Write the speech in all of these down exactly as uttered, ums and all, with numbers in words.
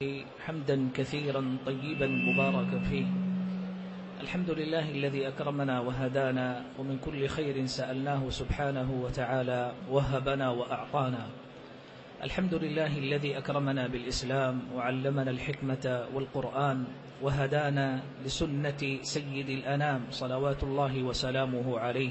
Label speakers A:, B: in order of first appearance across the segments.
A: حمدا كثيرا طيبا مباركا فيه. الحمد لله الذي أكرمنا وهدانا ومن كل خير سألناه سبحانه وتعالى وهبنا وأعطانا. الحمد لله الذي أكرمنا بالإسلام وعلمنا الحكمة والقرآن وهدانا لسنة سيد الأنام صلوات الله وسلامه عليه.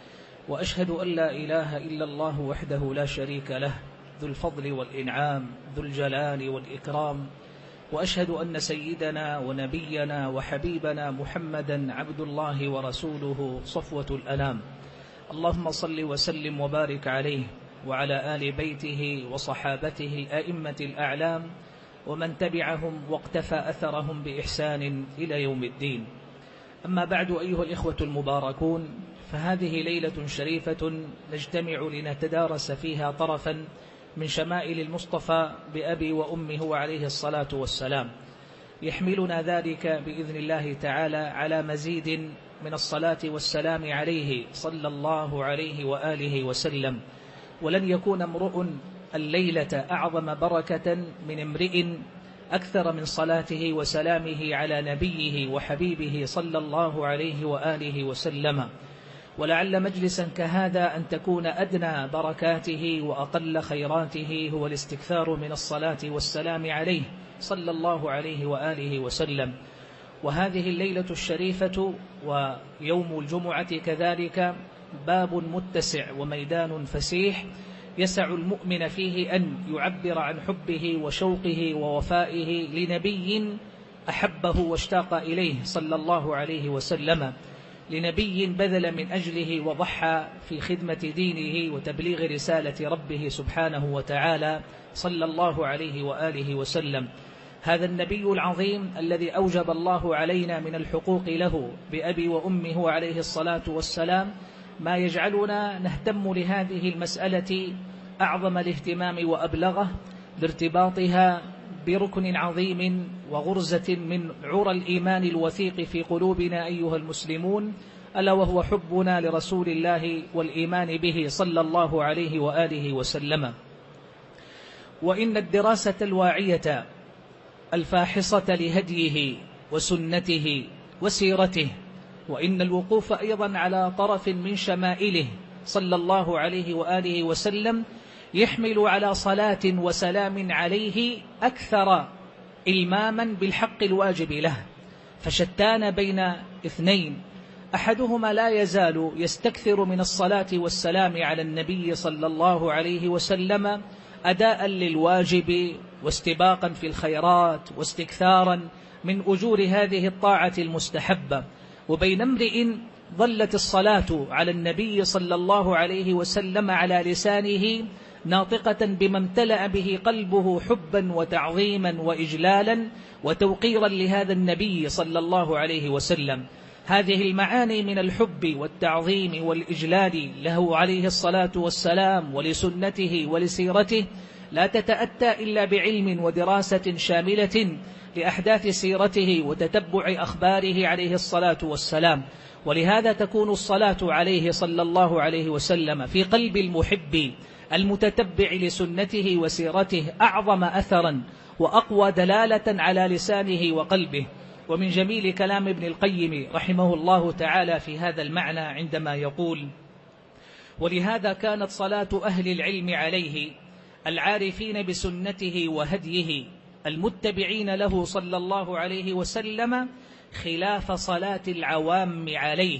A: وأشهد أن لا إله إلا الله وحده لا شريك له ذو الفضل والإنعام ذو الجلال والإكرام. وأشهد أن سيدنا ونبينا وحبيبنا محمدا عبد الله ورسوله صفوة الأنام. اللهم صل وسلم وبارك عليه وعلى آل بيته وصحابته الأئمة الأعلام ومن تبعهم واقتفى أثرهم بإحسان إلى يوم الدين. أما بعد، أيها الإخوة المباركون، فهذه ليلة شريفة نجتمع لنتدارس فيها طرفا من شمائل المصطفى بأبي وأمه وعليه الصلاة والسلام، يحملنا ذلك بإذن الله تعالى على مزيد من الصلاة والسلام عليه صلى الله عليه وآله وسلم. ولن يكون امرؤ الليلة أعظم بركة من امرئ أكثر من صلاته وسلامه على نبيه وحبيبه صلى الله عليه وآله وسلم. ولعل مجلسا كهذا أن تكون أدنى بركاته وأقل خيراته هو الاستكثار من الصلاة والسلام عليه صلى الله عليه وآله وسلم. وهذه الليلة الشريفة ويوم الجمعة كذلك باب متسع وميدان فسيح يسع المؤمن فيه أن يعبر عن حبه وشوقه ووفائه لنبي أحبه واشتاق إليه صلى الله عليه وسلم، لنبي بذل من أجله وضحى في خدمة دينه وتبليغ رسالة ربه سبحانه وتعالى صلى الله عليه وآله وسلم. هذا النبي العظيم الذي أوجب الله علينا من الحقوق له بأبي وأمه عليه الصلاة والسلام ما يجعلنا نهتم لهذه المسألة أعظم الاهتمام وأبلغه لارتباطها بركن عظيم وغرزة من عرى الإيمان الوثيق في قلوبنا أيها المسلمون، ألا وهو حبنا لرسول الله والإيمان به صلى الله عليه وآله وسلم. وإن الدراسة الواعية الفاحصة لهديه وسنته وسيرته، وإن الوقوف أيضا على طرف من شمائله صلى الله عليه وآله وسلم يحمل على صلاة وسلام عليه أكثر إلماما بالحق الواجب له. فشتان بين اثنين، أحدهما لا يزال يستكثر من الصلاة والسلام على النبي صلى الله عليه وسلم أداء للواجب واستباقا في الخيرات واستكثارا من أجور هذه الطاعة المستحبة، وبين امرئ ظلت الصلاة على النبي صلى الله عليه وسلم على لسانه ناطقة بما امتلأ به قلبه حبا وتعظيما وإجلالا وتوقيرا لهذا النبي صلى الله عليه وسلم. هذه المعاني من الحب والتعظيم والإجلال له عليه الصلاة والسلام ولسنته ولسيرته لا تتأتى إلا بعلم ودراسة شاملة لأحداث سيرته وتتبع أخباره عليه الصلاة والسلام. ولهذا تكون الصلاة عليه صلى الله عليه وسلم في قلب المحب المتتبع لسنته وسيرته أعظم أثرا وأقوى دلالة على لسانه وقلبه. ومن جميل كلام ابن القيم رحمه الله تعالى في هذا المعنى عندما يقول: ولهذا كانت صلاة أهل العلم عليه العارفين بسنته وهديه المتبعين له صلى الله عليه وسلم خلاف صلاة العوام عليه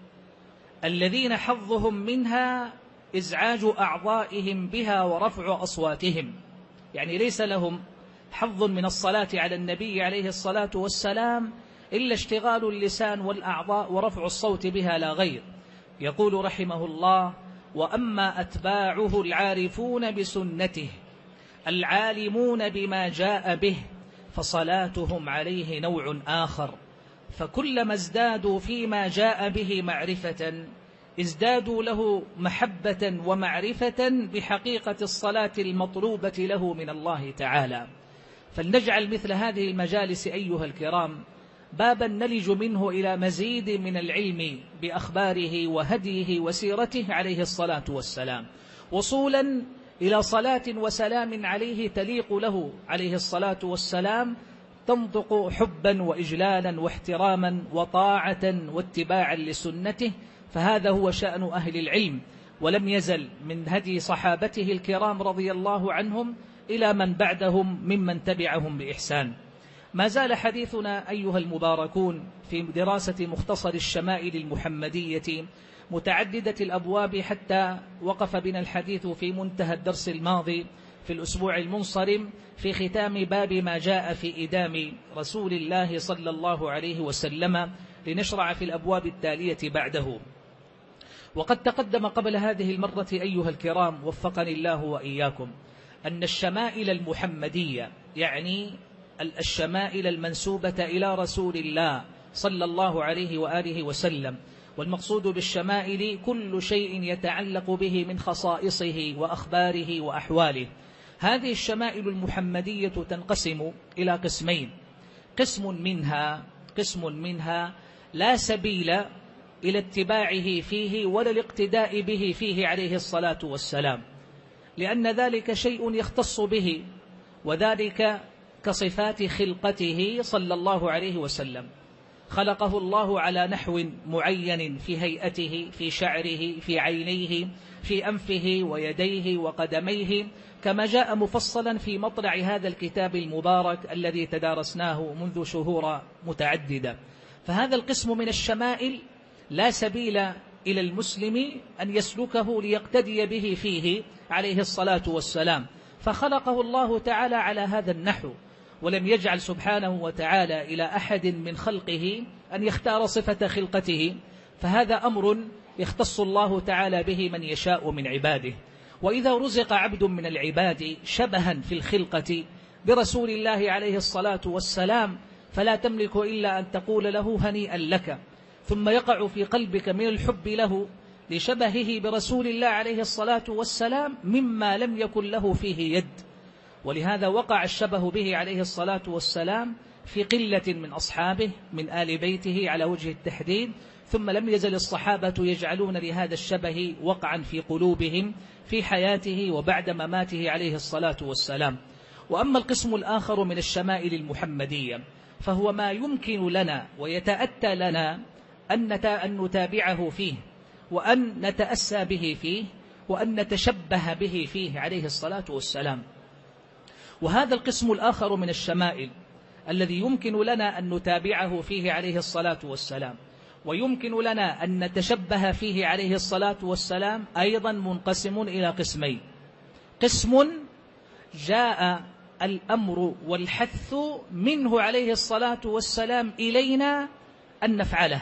A: الذين حظهم منها إزعاج أعضائهم بها ورفع أصواتهم. يعني ليس لهم حظ من الصلاة على النبي عليه الصلاة والسلام إلا اشتغال اللسان والأعضاء ورفع الصوت بها لا غير. يقول رحمه الله: وأما أتباعه العارفون بسنته العالمون بما جاء به فصلاتهم عليه نوع آخر، فكلما ازدادوا فيما جاء به معرفة ازدادوا له محبة ومعرفة بحقيقة الصلاة المطلوبة له من الله تعالى. فلنجعل مثل هذه المجالس أيها الكرام بابا نلج منه إلى مزيد من العلم بأخباره وهديه وسيرته عليه الصلاة والسلام، وصولا إلى صلاة وسلام عليه تليق له عليه الصلاة والسلام، تنطق حبا وإجلالا واحتراما وطاعة واتباعا لسنته. فهذا هو شأن أهل العلم، ولم يزل من هدي صحابته الكرام رضي الله عنهم إلى من بعدهم ممن تبعهم بإحسان. ما زال حديثنا أيها المباركون في دراسة مختصر الشمائل المحمدية متعددة الأبواب، حتى وقف بنا الحديث في منتهى الدرس الماضي في الأسبوع المنصرم في ختام باب ما جاء في إدام رسول الله صلى الله عليه وسلم، لنشرع في الأبواب التالية بعده. وقد تقدم قبل هذه المرة أيها الكرام وفقني الله وإياكم أن الشمائل المحمدية، يعني الشمائل المنسوبة إلى رسول الله صلى الله عليه وآله وسلم، والمقصود بالشمائل كل شيء يتعلق به من خصائصه وأخباره وأحواله. هذه الشمائل المحمدية تنقسم إلى قسمين. قسم منها قسم منها لا سبيل إلى اتباعه فيه ولا الاقتداء به فيه عليه الصلاة والسلام، لأن ذلك شيء يختص به، وذلك كصفات خلقته صلى الله عليه وسلم. خلقه الله على نحو معين في هيئته، في شعره، في عينيه، في أنفه ويديه وقدميه، كما جاء مفصلا في مطلع هذا الكتاب المبارك الذي تدارسناه منذ شهور متعددة. فهذا القسم من الشمائل لا سبيل إلى المسلم أن يسلكه ليقتدي به فيه عليه الصلاة والسلام، فخلقه الله تعالى على هذا النحو، ولم يجعل سبحانه وتعالى إلى أحد من خلقه أن يختار صفة خلقته، فهذا أمر يختص الله تعالى به من يشاء من عباده. وإذا رزق عبد من العباد شبها في الخلقة برسول الله عليه الصلاة والسلام، فلا تملك إلا أن تقول له هنيئا لك، ثم يقع في قلبك من الحب له لشبهه برسول الله عليه الصلاة والسلام مما لم يكن له فيه يد. ولهذا وقع الشبه به عليه الصلاة والسلام في قلة من أصحابه من آل بيته على وجه التحديد، ثم لم يزل الصحابة يجعلون لهذا الشبه وقعا في قلوبهم في حياته وبعد مماته عليه الصلاة والسلام. وأما القسم الآخر من الشمائل المحمدية فهو ما يمكن لنا ويتأتى لنا أن نتابعه فيه، وأن نتأسى به فيه، وأن نتشبه به فيه عليه الصلاة والسلام. وهذا القسم الآخر من الشمائل الذي يمكن لنا أن نتابعه فيه عليه الصلاة والسلام، ويمكن لنا أن نتشبه فيه عليه الصلاة والسلام، أيضا منقسم إلى قسمين. قسم جاء الأمر والحث منه عليه الصلاة والسلام إلينا أن نفعله،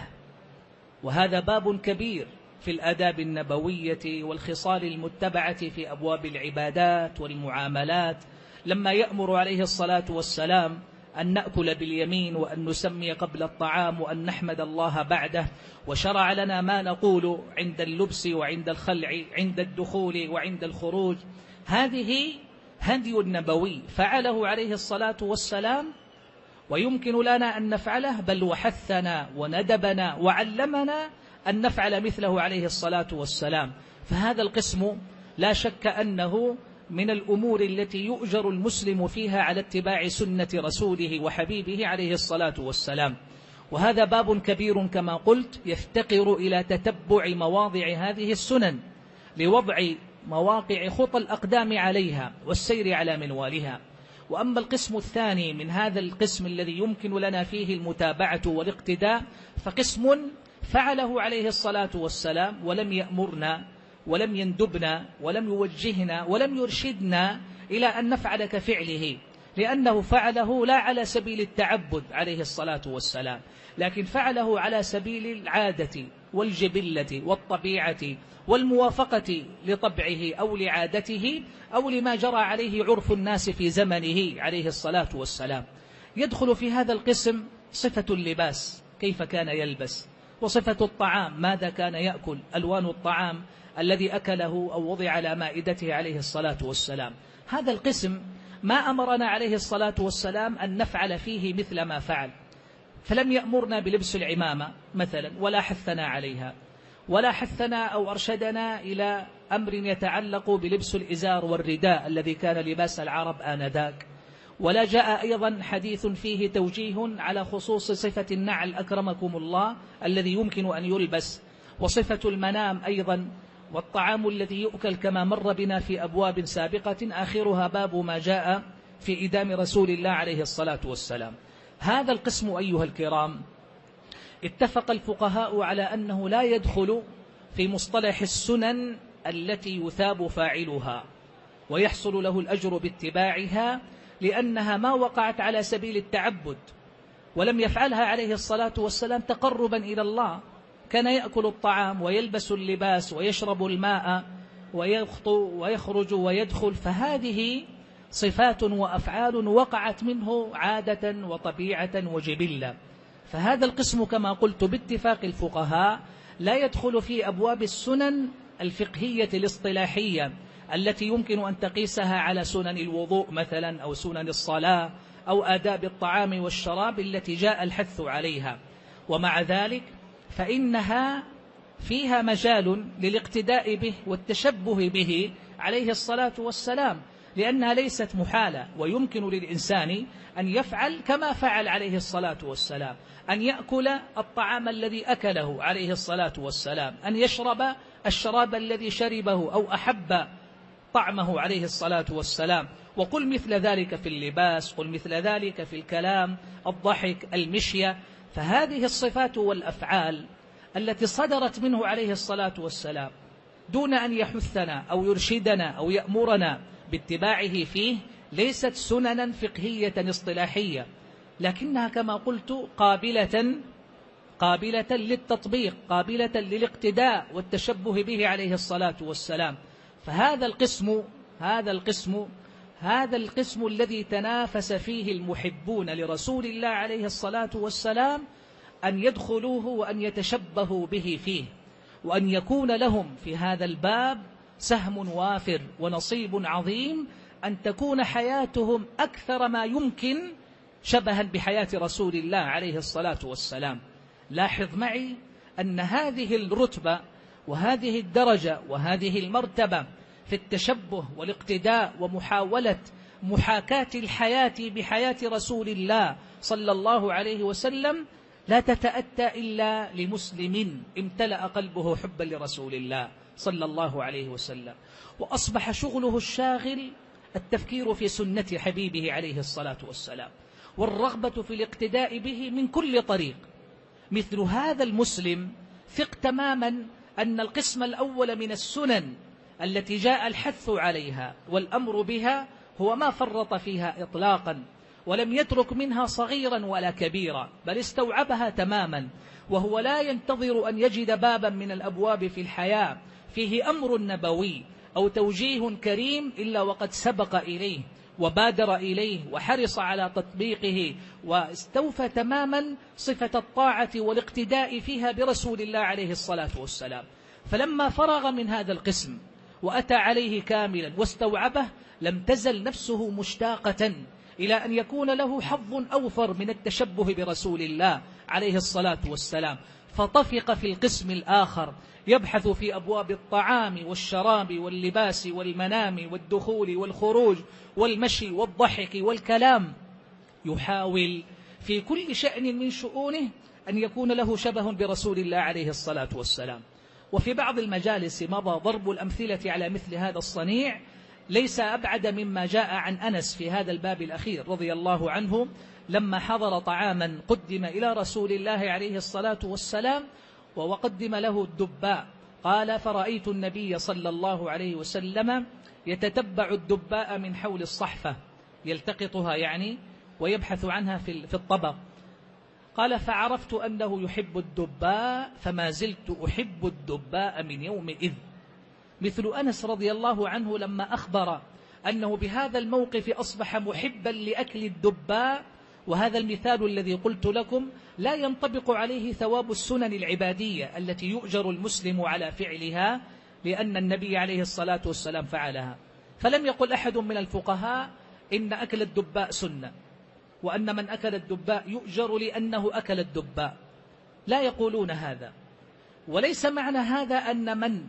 A: وهذا باب كبير في الآداب النبوية والخصال المتبعة في أبواب العبادات والمعاملات، لما يأمر عليه الصلاة والسلام أن نأكل باليمين، وأن نسمي قبل الطعام، وأن نحمد الله بعده، وشرع لنا ما نقول عند اللبس وعند الخلع، عند الدخول وعند الخروج. هذه هدي نبوي فعله عليه الصلاة والسلام، ويمكن لنا أن نفعله، بل وحثنا وندبنا وعلمنا أن نفعل مثله عليه الصلاة والسلام. فهذا القسم لا شك أنه من الأمور التي يؤجر المسلم فيها على اتباع سنة رسوله وحبيبه عليه الصلاة والسلام. وهذا باب كبير كما قلت، يفتقر إلى تتبع مواضع هذه السنن لوضع مواقع خطى الأقدام عليها والسير على منوالها. وأما القسم الثاني من هذا القسم الذي يمكن لنا فيه المتابعة والاقتداء، فقسم فعله عليه الصلاة والسلام ولم يأمرنا ولم يندبنا ولم يوجهنا ولم يرشدنا إلى أن نفعل كفعله، لأنه فعله لا على سبيل التعبد عليه الصلاة والسلام، لكن فعله على سبيل العادة والجبلة والطبيعة والموافقة لطبعه أو لعادته أو لما جرى عليه عرف الناس في زمنه عليه الصلاة والسلام. يدخل في هذا القسم صفة اللباس، كيف كان يلبس، وصفة الطعام، ماذا كان يأكل، ألوان الطعام الذي أكله أو وضع على مائدته عليه الصلاة والسلام. هذا القسم ما أمرنا عليه الصلاة والسلام أن نفعل فيه مثل ما فعل، فلم يأمرنا بلبس العمامة مثلا، ولا حثنا عليها، ولا حثنا أو أرشدنا إلى أمر يتعلق بلبس الإزار والرداء الذي كان لباس العرب آنذاك، ولا جاء أيضا حديث فيه توجيه على خصوص صفة النعل أكرمكم الله الذي يمكن أن يلبس، وصفة المنام أيضا، والطعام الذي يؤكل كما مر بنا في أبواب سابقة آخرها باب ما جاء في إدام رسول الله عليه الصلاة والسلام. هذا القسم أيها الكرام اتفق الفقهاء على أنه لا يدخل في مصطلح السنن التي يثاب فاعلها ويحصل له الأجر باتباعها، لأنها ما وقعت على سبيل التعبد، ولم يفعلها عليه الصلاة والسلام تقربا إلى الله. كان يأكل الطعام ويلبس اللباس ويشرب الماء ويخطو ويخرج ويدخل، فهذه صفات وأفعال وقعت منه عادة وطبيعة وجبلة. فهذا القسم كما قلت باتفاق الفقهاء لا يدخل في أبواب السنن الفقهية الاصطلاحية التي يمكن أن تقيسها على سنن الوضوء مثلا أو سنن الصلاة أو آداب الطعام والشراب التي جاء الحث عليها. ومع ذلك فإنها فيها مجال للاقتداء به والتشبه به عليه الصلاة والسلام، لأنها ليست محالة، ويمكن للإنسان أن يفعل كما فعل عليه الصلاة والسلام، أن يأكل الطعام الذي أكله عليه الصلاة والسلام، أن يشرب الشراب الذي شربه أو أحب طعمه عليه الصلاة والسلام. وقل مثل ذلك في اللباس، قل مثل ذلك في الكلام، الضحك، المشية. فهذه الصفات والأفعال التي صدرت منه عليه الصلاة والسلام دون أن يحثنا أو يرشدنا أو يأمرنا باتباعه فيه ليست سننا فقهية اصطلاحية، لكنها كما قلت قابلة قابلة للتطبيق، قابلة للاقتداء والتشبه به عليه الصلاة والسلام. فهذا القسم هذا القسم هذا القسم الذي تنافس فيه المحبون لرسول الله عليه الصلاة والسلام أن يدخلوه وأن يتشبهوا به فيه، وأن يكون لهم في هذا الباب سهم وافر ونصيب عظيم، أن تكون حياتهم أكثر ما يمكن شبها بحياة رسول الله عليه الصلاة والسلام. لاحظ معي أن هذه الرتبة وهذه الدرجة وهذه المرتبة في التشبه والاقتداء ومحاولة محاكاة الحياة بحياة رسول الله صلى الله عليه وسلم لا تتأتى إلا لمسلم امتلأ قلبه حبا لرسول الله صلى الله عليه وسلم، وأصبح شغله الشاغل التفكير في سنة حبيبه عليه الصلاة والسلام والرغبة في الاقتداء به من كل طريق. مثل هذا المسلم ثق تماما أن القسم الأول من السنن التي جاء الحث عليها والأمر بها هو ما فرط فيها إطلاقا، ولم يترك منها صغيرا ولا كبيرا، بل استوعبها تماما، وهو لا ينتظر أن يجد بابا من الأبواب في الحياة فيه أمر نبوي أو توجيه كريم إلا وقد سبق إليه وبادر إليه وحرص على تطبيقه، واستوفى تماما صفة الطاعة والاقتداء فيها برسول الله عليه الصلاة والسلام. فلما فرغ من هذا القسم وأتى عليه كاملا واستوعبه لم تزل نفسه مشتاقة إلى أن يكون له حظ أوفر من التشبه برسول الله عليه الصلاة والسلام، فطفق في القسم الآخر يبحث في أبواب الطعام والشراب واللباس والمنام والدخول والخروج والمشي والضحك والكلام، يحاول في كل شأن من شؤونه أن يكون له شبه برسول الله عليه الصلاة والسلام. وفي بعض المجالس مضى ضرب الأمثلة على مثل هذا الصنيع ليس أبعد مما جاء عن أنس في هذا الباب الأخير رضي الله عنه، لما حضر طعاما قدم إلى رسول الله عليه الصلاة والسلام وقدم له الدباء، قال: فرأيت النبي صلى الله عليه وسلم يتتبع الدباء من حول الصحفة، يلتقطها يعني ويبحث عنها في الطبق. قال: فعرفت أنه يحب الدباء فما زلت أحب الدباء من يومئذ. مثل أنس رضي الله عنه لما أخبر أنه بهذا الموقف أصبح محبا لأكل الدباء، وهذا المثال الذي قلت لكم لا ينطبق عليه ثواب السنن العبادية التي يؤجر المسلم على فعلها، لأن النبي عليه الصلاة والسلام فعلها. فلم يقل أحد من الفقهاء إن أكل الدباء سنة، وأن من أكل الدباء يؤجر لأنه أكل الدباء، لا يقولون هذا. وليس معنى هذا أن من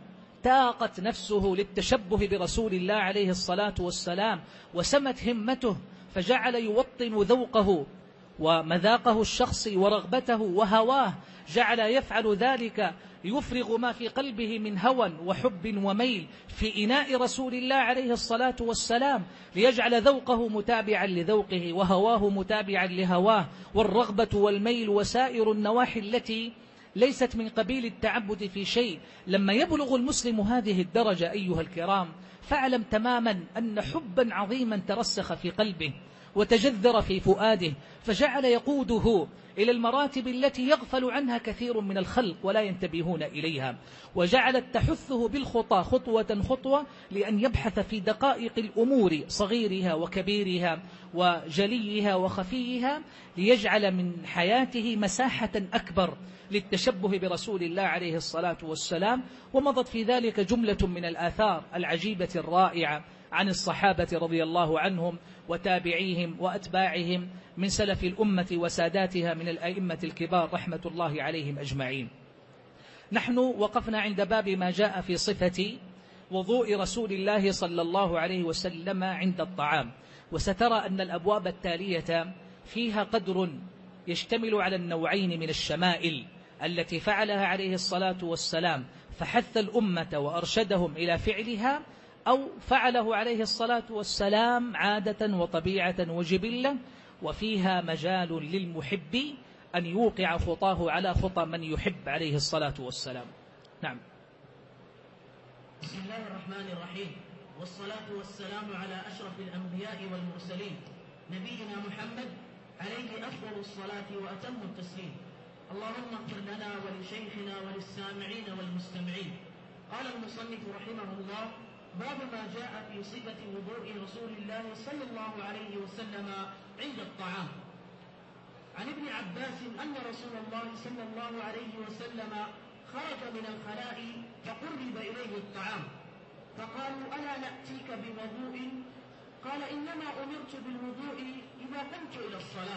A: اشتاقت نفسه للتشبه برسول الله عليه الصلاة والسلام وسمت همته، فجعل يوطن ذوقه ومذاقه الشخصي ورغبته وهواه، جعل يفعل ذلك، يفرغ ما في قلبه من هوى وحب وميل في إناء رسول الله عليه الصلاة والسلام، ليجعل ذوقه متابعا لذوقه وهواه متابعا لهواه، والرغبة والميل وسائر النواحي التي ليست من قبيل التعبد في شيء. لما يبلغ المسلم هذه الدرجة أيها الكرام، فاعلم تماما أن حبا عظيما ترسخ في قلبه وتجذر في فؤاده، فجعل يقوده إلى المراتب التي يغفل عنها كثير من الخلق ولا ينتبهون إليها، وجعلت تحثه بالخطى خطوة خطوة لأن يبحث في دقائق الأمور صغيرها وكبيرها وجليها وخفيها، ليجعل من حياته مساحة أكبر للتشبه برسول الله عليه الصلاة والسلام. ومضت في ذلك جملة من الآثار العجيبة الرائعة عن الصحابة رضي الله عنهم وتابعيهم وأتباعهم من سلف الأمة وساداتها من الأئمة الكبار رحمة الله عليهم أجمعين. نحن وقفنا عند باب ما جاء في صفة وضوء رسول الله صلى الله عليه وسلم عند الطعام، وسترى أن الأبواب التالية فيها قدر يشتمل على النوعين من الشمائل التي فعلها عليه الصلاة والسلام فحث الأمة وأرشدهم إلى فعلها، أو فعله عليه الصلاة والسلام عادة وطبيعة وجبلة، وفيها مجال للمحب أن يوقع خطاه على خطى من يحب عليه الصلاة والسلام. نعم.
B: بسم الله الرحمن الرحيم، والصلاة والسلام على أشرف الأنبياء والمرسلين نبينا محمد عليه أفضل الصلاة وأتم التسليم. اللهم اغفر لنا ولشيخنا وللسامعين والمستمعين. قال المصنف رحمه الله: باب ما جاء في صفة وضوء رسول الله صلى الله عليه وسلم عند الطعام. عن ابن عباس أن رسول الله صلى الله عليه وسلم خرج من الخلاء فقرب إليه الطعام، فقالوا: ألا نأتيك بوضوء؟ قال: إنما أمرت بالوضوء إذا قمت إلى الصلاة.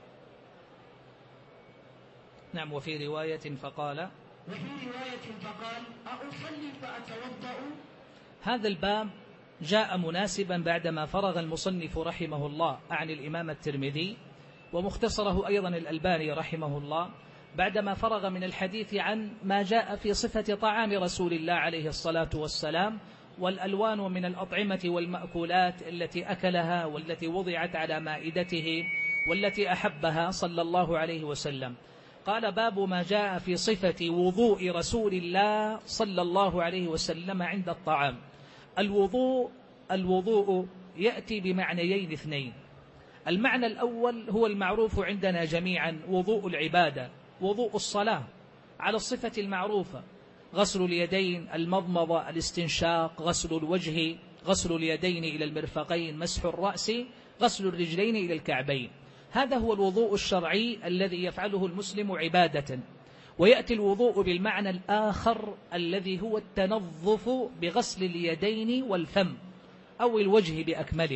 A: نعم. وفي رواية فقال
B: وفي رواية فقال: أصلي فأتوضأ؟
A: هذا الباب جاء مناسبا بعدما فرغ المصنف رحمه الله عن الإمام الترمذي، ومختصره أيضا الألباني رحمه الله، بعدما فرغ من الحديث عن ما جاء في صفة طعام رسول الله عليه الصلاة والسلام والألوان من الأطعمة والمأكولات التي أكلها والتي وضعت على مائدته والتي أحبها صلى الله عليه وسلم. قال: باب ما جاء في صفة وضوء رسول الله صلى الله عليه وسلم عند الطعام. الوضوء الوضوء يأتي بمعنيين اثنين. المعنى الأول هو المعروف عندنا جميعا، وضوء العبادة، وضوء الصلاة على الصفة المعروفة: غسل اليدين، المضمضة، الاستنشاق، غسل الوجه، غسل اليدين إلى المرفقين، مسح الرأس، غسل الرجلين إلى الكعبين. هذا هو الوضوء الشرعي الذي يفعله المسلم عبادة. ويأتي الوضوء بالمعنى الآخر الذي هو التنظف بغسل اليدين والفم أو الوجه بأكمله،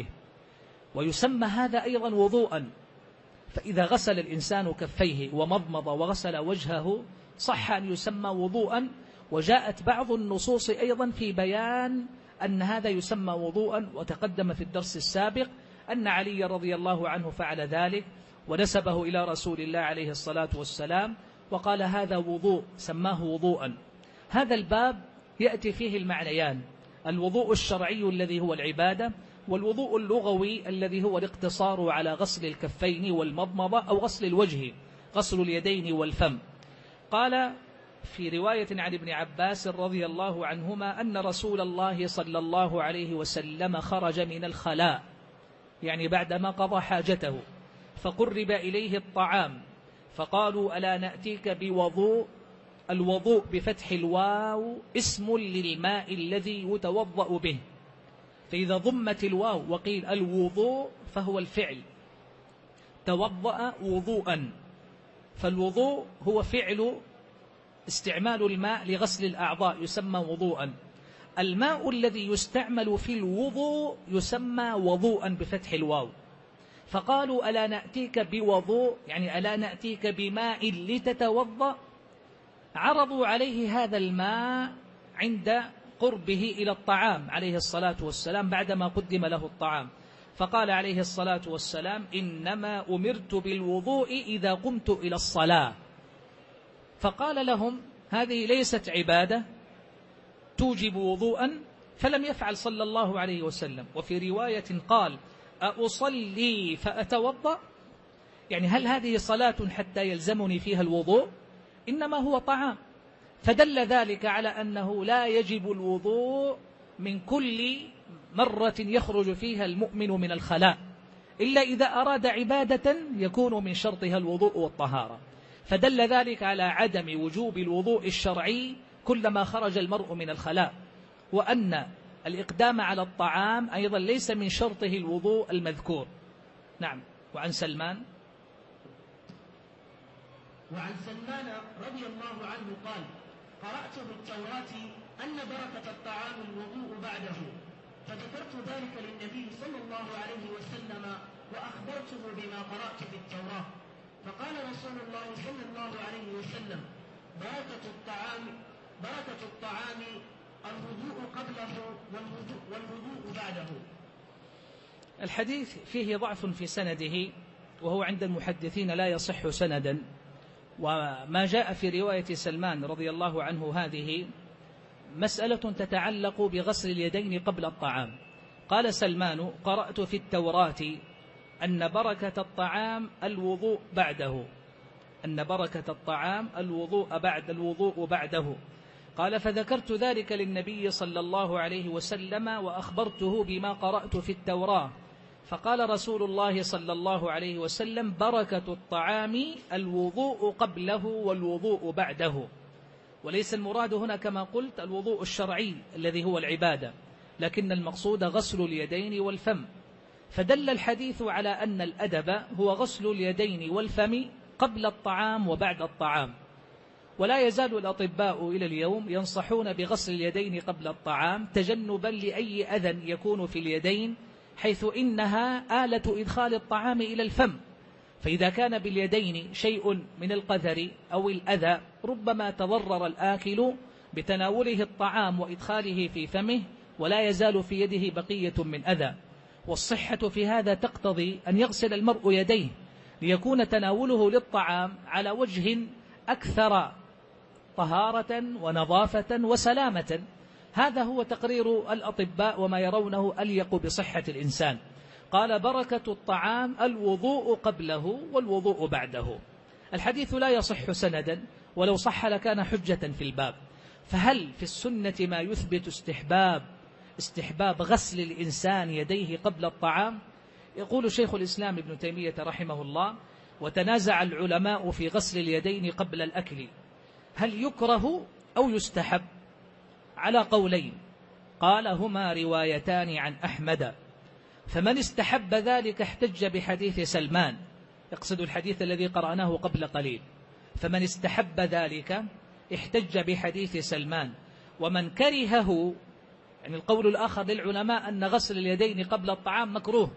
A: ويسمى هذا أيضا وضوءا. فإذا غسل الإنسان كفيه ومضمض وغسل وجهه صح أن يسمى وضوءا. وجاءت بعض النصوص أيضا في بيان أن هذا يسمى وضوءا، وتقدم في الدرس السابق أن علي رضي الله عنه فعل ذلك ونسبه إلى رسول الله عليه الصلاة والسلام وقال: هذا وضوء، سماه وضوءا. هذا الباب يأتي فيه المعنيان: الوضوء الشرعي الذي هو العبادة، والوضوء اللغوي الذي هو الاقتصار على غسل الكفين والمضمضة أو غسل الوجه، غسل اليدين والفم. قال في رواية عن ابن عباس رضي الله عنهما أن رسول الله صلى الله عليه وسلم خرج من الخلاء، يعني بعدما قضى حاجته، فقرب إليه الطعام فقالوا: ألا نأتيك بوضوء؟ الوضوء بفتح الواو اسم للماء الذي يتوضأ به، فإذا ضمت الواو وقيل الوضوء فهو الفعل، توضأ وضوءا. فالوضوء هو فعل استعمال الماء لغسل الأعضاء يسمى وضوءا. الماء الذي يستعمل في الوضوء يسمى وضوءا بفتح الواو. فقالوا: ألا نأتيك بوضوء؟ يعني ألا نأتيك بماء لتتوضأ؟ عرضوا عليه هذا الماء عند قربه إلى الطعام عليه الصلاة والسلام بعدما قدم له الطعام، فقال عليه الصلاة والسلام: إنما أمرت بالوضوء إذا قمت إلى الصلاة. فقال لهم: هذه ليست عبادة توجب وضوءا، فلم يفعل صلى الله عليه وسلم. وفي رواية قال: أصلي فأتوضأ، يعني هل هذه صلاة حتى يلزمني فيها الوضوء؟ إنما هو طعام. فدل ذلك على أنه لا يجب الوضوء من كل مرة يخرج فيها المؤمن من الخلاء، إلا إذا أراد عبادة يكون من شرطها الوضوء والطهارة. فدل ذلك على عدم وجوب الوضوء الشرعي كلما خرج المرء من الخلاء، وأن الإقدام على الطعام أيضا ليس من شرطه الوضوء المذكور. نعم. وعن سلمان
B: وعن سلمان رضي الله عنه قال: قرأت في التوراة أن بركة الطعام الوضوء بعده، فذكرت ذلك للنبي صلى الله عليه وسلم وأخبرته بما قرأت في التوراة، فقال رسول الله صلى الله عليه وسلم: بركة الطعام بركة الطعام الوضوء قبله والوضوء, والوضوء بعده.
A: الحديث فيه ضعف في سنده، وهو عند المحدثين لا يصح سندا. وما جاء في رواية سلمان رضي الله عنه هذه مسألة تتعلق بغسل اليدين قبل الطعام. قال سلمان: قرأت في التوراة أن بركة الطعام الوضوء بعده أن بركة الطعام الوضوء بعد الوضوء بعده قال: فذكرت ذلك للنبي صلى الله عليه وسلم وأخبرته بما قرأت في التوراة، فقال رسول الله صلى الله عليه وسلم: بركة الطعام الوضوء قبله والوضوء بعده. وليس المراد هنا كما قلت الوضوء الشرعي الذي هو العبادة، لكن المقصود غسل اليدين والفم. فدل الحديث على أن الأدب هو غسل اليدين والفم قبل الطعام وبعد الطعام. ولا يزال الأطباء إلى اليوم ينصحون بغسل اليدين قبل الطعام تجنبا لأي أذى يكون في اليدين، حيث إنها آلة إدخال الطعام إلى الفم، فإذا كان باليدين شيء من القذر أو الأذى ربما تضرر الآكل بتناوله الطعام وإدخاله في فمه، ولا يزال في يده بقية من أذى. والصحة في هذا تقتضي أن يغسل المرء يديه ليكون تناوله للطعام على وجه أكثر طهارة ونظافة وسلامة. هذا هو تقرير الأطباء وما يرونه أليق بصحة الإنسان. قال: بركة الطعام الوضوء قبله والوضوء بعده. الحديث لا يصح سندا، ولو صح لكان حجة في الباب. فهل في السنة ما يثبت استحباب استحباب غسل الإنسان يديه قبل الطعام؟ يقول شيخ الإسلام ابن تيمية رحمه الله: وتنازع العلماء في غسل اليدين قبل الأكل، هل يكره أو يستحب؟ على قولين، قال: هما روايتان عن أحمد، فمن استحب ذلك احتج بحديث سلمان، يقصد الحديث الذي قرأناه قبل قليل، فمن استحب ذلك احتج بحديث سلمان. ومن كرهه، يعني القول الآخر للعلماء أن غسل اليدين قبل الطعام مكروه،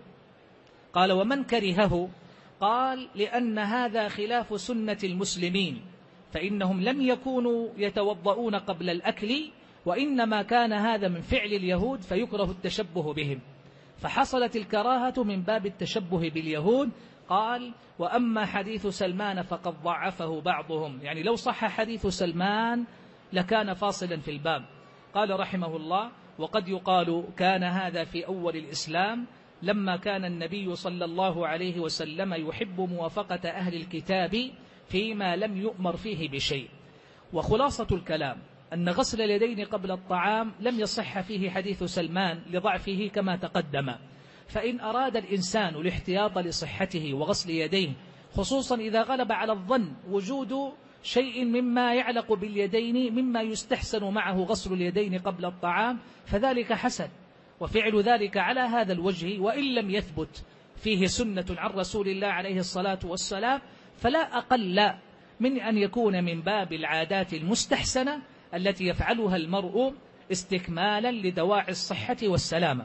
A: قال: ومن كرهه قال لأن هذا خلاف سنة المسلمين، فإنهم لم يكونوا يتوضؤون قبل الأكل، وإنما كان هذا من فعل اليهود فيكره التشبه بهم، فحصلت الكراهة من باب التشبه باليهود. قال: وأما حديث سلمان فقد ضعفه بعضهم، يعني لو صح حديث سلمان لكان فاصلا في الباب. قال رحمه الله: وقد يقال كان هذا في أول الإسلام لما كان النبي صلى الله عليه وسلم يحب موافقة أهل الكتاب فيما لم يؤمر فيه بشيء. وخلاصة الكلام أن غسل اليدين قبل الطعام لم يصح فيه حديث سلمان لضعفه كما تقدم. فإن أراد الإنسان الاحتياط لصحته وغسل يديه، خصوصا إذا غلب على الظن وجود شيء مما يعلق باليدين مما يستحسن معه غسل اليدين قبل الطعام، فذلك حسن، وفعل ذلك على هذا الوجه وإن لم يثبت فيه سنة عن رسول الله عليه الصلاة والسلام، فلا أقل من أن يكون من باب العادات المستحسنة التي يفعلها المرء استكمالا لدواعي الصحة والسلامة.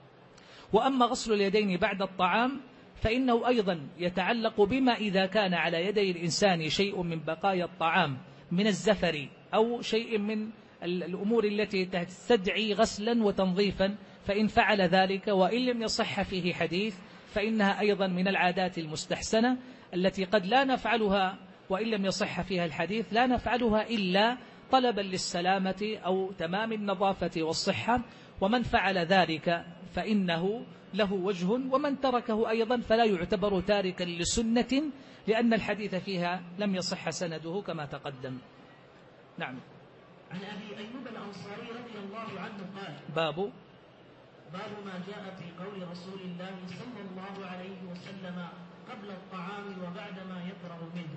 A: وأما غسل اليدين بعد الطعام فإنه أيضا يتعلق بما إذا كان على يدي الإنسان شيء من بقايا الطعام من الزفر أو شيء من الأمور التي تستدعي غسلا وتنظيفا، فإن فعل ذلك وإن لم يصح فيه حديث فإنها أيضا من العادات المستحسنة التي قد لا نفعلها وإن لم يصح فيها الحديث، لا نفعلها إلا طلبا للسلامة أو تمام النظافة والصحة، ومن فعل ذلك فإنه له وجه، ومن تركه أيضا فلا يعتبر تاركا لسنة لأن الحديث فيها لم يصح سنده كما تقدم. نعم.
B: عن أبي أيوب الأنصاري رضي الله عنه قال:
A: باب
B: باب ما جاء في قول رسول الله صلى الله عليه وسلم قبل الطعام وبعد ما يفرغ منه.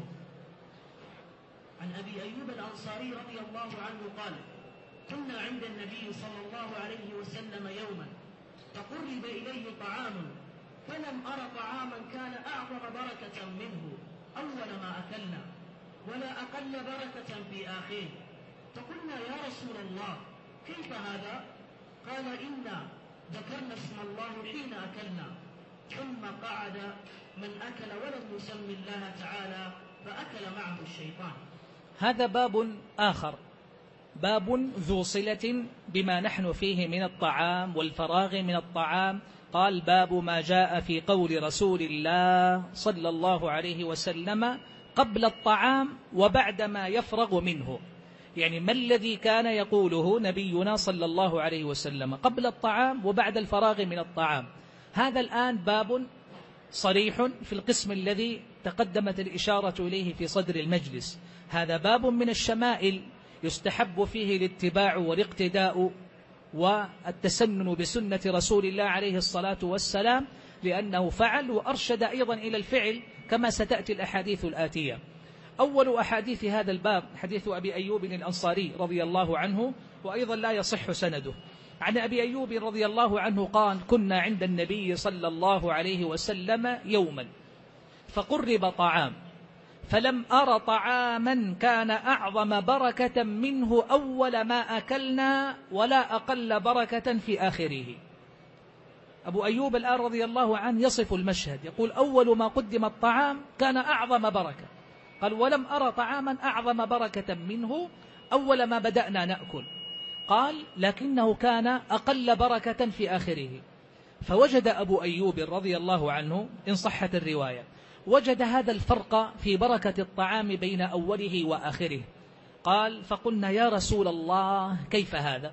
B: عن أبي أيوب الأنصاري رضي الله عنه قال: كنا عند النبي صلى الله عليه وسلم يوما فقرب إليه طعام فلم أر طعاما كان أعظم بركة منه أول ما أكلنا ولا أقل بركة في آخره، فقلنا يا رسول الله كيف هذا؟ قال: إنا ذكرنا اسم الله حين أكلنا، ثم قعد من أكل ولم يسم الله تعالى فأكل معه الشيطان.
A: هذا باب آخر، باب ذو صلة بما نحن فيه من الطعام والفراغ من الطعام. قال: باب ما جاء في قول رسول الله صلى الله عليه وسلم قبل الطعام وبعد ما يفرغ منه، يعني ما الذي كان يقوله نبينا صلى الله عليه وسلم قبل الطعام وبعد الفراغ من الطعام. هذا الآن باب صريح في القسم الذي تقدمت الإشارة إليه في صدر المجلس. هذا باب من الشمائل يستحب فيه الاتباع والاقتداء والتسنن بسنة رسول الله عليه الصلاة والسلام، لأنه فعل وأرشد أيضا إلى الفعل كما ستأتي الأحاديث الآتية. أول أحاديث هذا الباب حديث أبي أيوب الأنصاري رضي الله عنه، وأيضا لا يصح سنده. عن أبي أيوب رضي الله عنه قال: كنا عند النبي صلى الله عليه وسلم يوما فقرب طعام فلم أر طعاما كان أعظم بركة منه أول ما أكلنا ولا أقل بركة في آخره. أبو أيوب الآن رضي الله عنه يصف المشهد، يقول: أول ما قدم الطعام كان أعظم بركة، قال: ولم أرى طعاما أعظم بركة منه أول ما بدأنا نأكل، قال: لكنه كان أقل بركة في آخره. فوجد أبو أيوب رضي الله عنه إن صحت الرواية وجد هذا الفرق في بركة الطعام بين أوله وآخره. قال: فقلنا يا رسول الله كيف هذا؟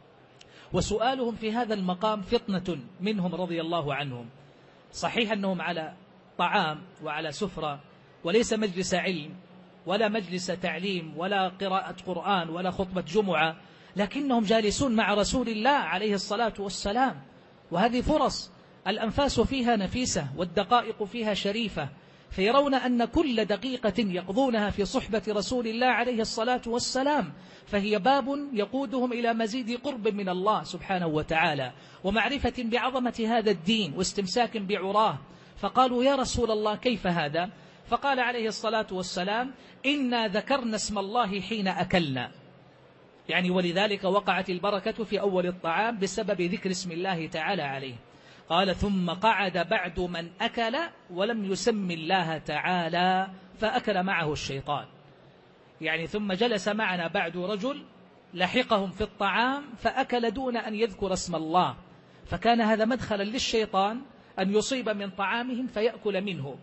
A: وسؤالهم في هذا المقام فطنة منهم رضي الله عنهم. صحيح أنهم على طعام وعلى سفرة وليس مجلس علم ولا مجلس تعليم ولا قراءة قرآن ولا خطبة جمعة، لكنهم جالسون مع رسول الله عليه الصلاة والسلام، وهذه فرص الأنفاس فيها نفيسة والدقائق فيها شريفة، فيرون أن كل دقيقة يقضونها في صحبة رسول الله عليه الصلاة والسلام فهي باب يقودهم إلى مزيد قرب من الله سبحانه وتعالى ومعرفة بعظمة هذا الدين واستمساك بعراه. فقالوا يا رسول الله كيف هذا؟ فقال عليه الصلاة والسلام: إنا ذكرنا اسم الله حين أكلنا، يعني ولذلك وقعت البركة في أول الطعام بسبب ذكر اسم الله تعالى عليه. قال: ثم قعد بعد من أكل ولم يسم الله تعالى فأكل معه الشيطان، يعني ثم جلس معنا بعد رجل لحقهم في الطعام فأكل دون أن يذكر اسم الله، فكان هذا مدخلا للشيطان أن يصيب من طعامهم فيأكل منه.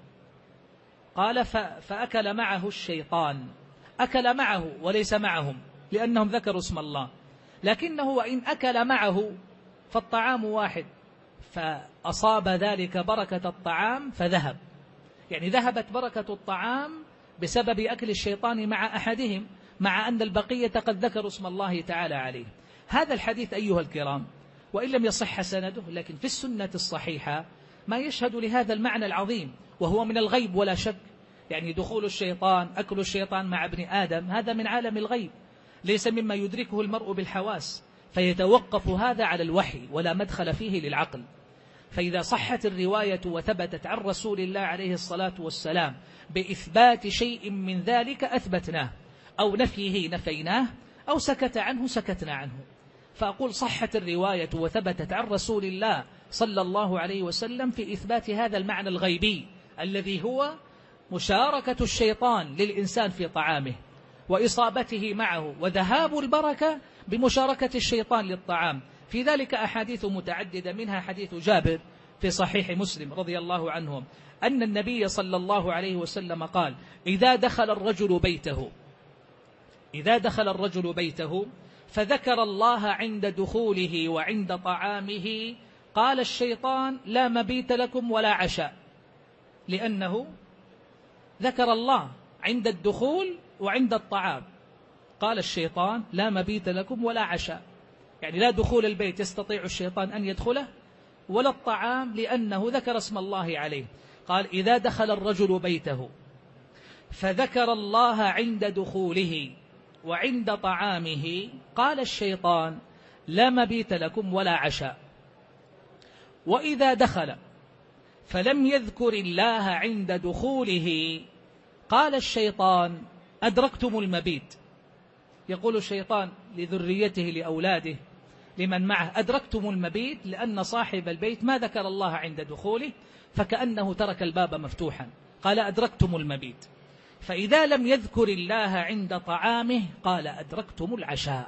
A: قال: فأكل معه الشيطان، أكل معه وليس معهم لأنهم ذكروا اسم الله، لكنه وإن أكل معه فالطعام واحد، فأصاب ذلك بركة الطعام فذهب، يعني ذهبت بركة الطعام بسبب أكل الشيطان مع أحدهم، مع أن البقية قد ذكروا اسم الله تعالى عليه. هذا الحديث أيها الكرام وإن لم يصح سنده، لكن في السنة الصحيحة ما يشهد لهذا المعنى العظيم، وهو من الغيب ولا شك، يعني دخول الشيطان، أكل الشيطان مع ابن آدم، هذا من عالم الغيب، ليس مما يدركه المرء بالحواس، فيتوقف هذا على الوحي ولا مدخل فيه للعقل. فإذا صحت الرواية وثبتت عن رسول الله عليه الصلاة والسلام بإثبات شيء من ذلك أثبتناه، أو نفيه نفيناه، أو سكت عنه سكتنا عنه. فأقول صحت الرواية وثبتت عن رسول الله صلى الله عليه وسلم في إثبات هذا المعنى الغيبي الذي هو مشاركة الشيطان للإنسان في طعامه وإصابته معه وذهاب البركة بمشاركة الشيطان للطعام. في ذلك أحاديث متعددة، منها حديث جابر في صحيح مسلم رضي الله عنهم أن النبي صلى الله عليه وسلم قال: إذا دخل الرجل بيته إذا دخل الرجل بيته فذكر الله عند دخوله وعند طعامه قال الشيطان: لا مبيت لكم ولا عشاء، لأنه ذكر الله عند الدخول وعند الطعام. قال الشيطان: لا مبيت لكم ولا عشاء، يعني لا دخول البيت يستطيع الشيطان أن يدخله، ولا الطعام لأنه ذكر اسم الله عليه. قال: إذا دخل الرجل بيته فذكر الله عند دخوله وعند طعامه قال الشيطان: لا مبيت لكم ولا عشاء. وإذا دخل فلم يذكر الله عند دخوله قال الشيطان: أدركتم المبيت. يقول الشيطان لذريته لأولاده لمن معه: أدركتم المبيت، لأن صاحب البيت ما ذكر الله عند دخوله فكأنه ترك الباب مفتوحا. قال: أدركتم المبيت. فإذا لم يذكر الله عند طعامه قال: أدركتم العشاء.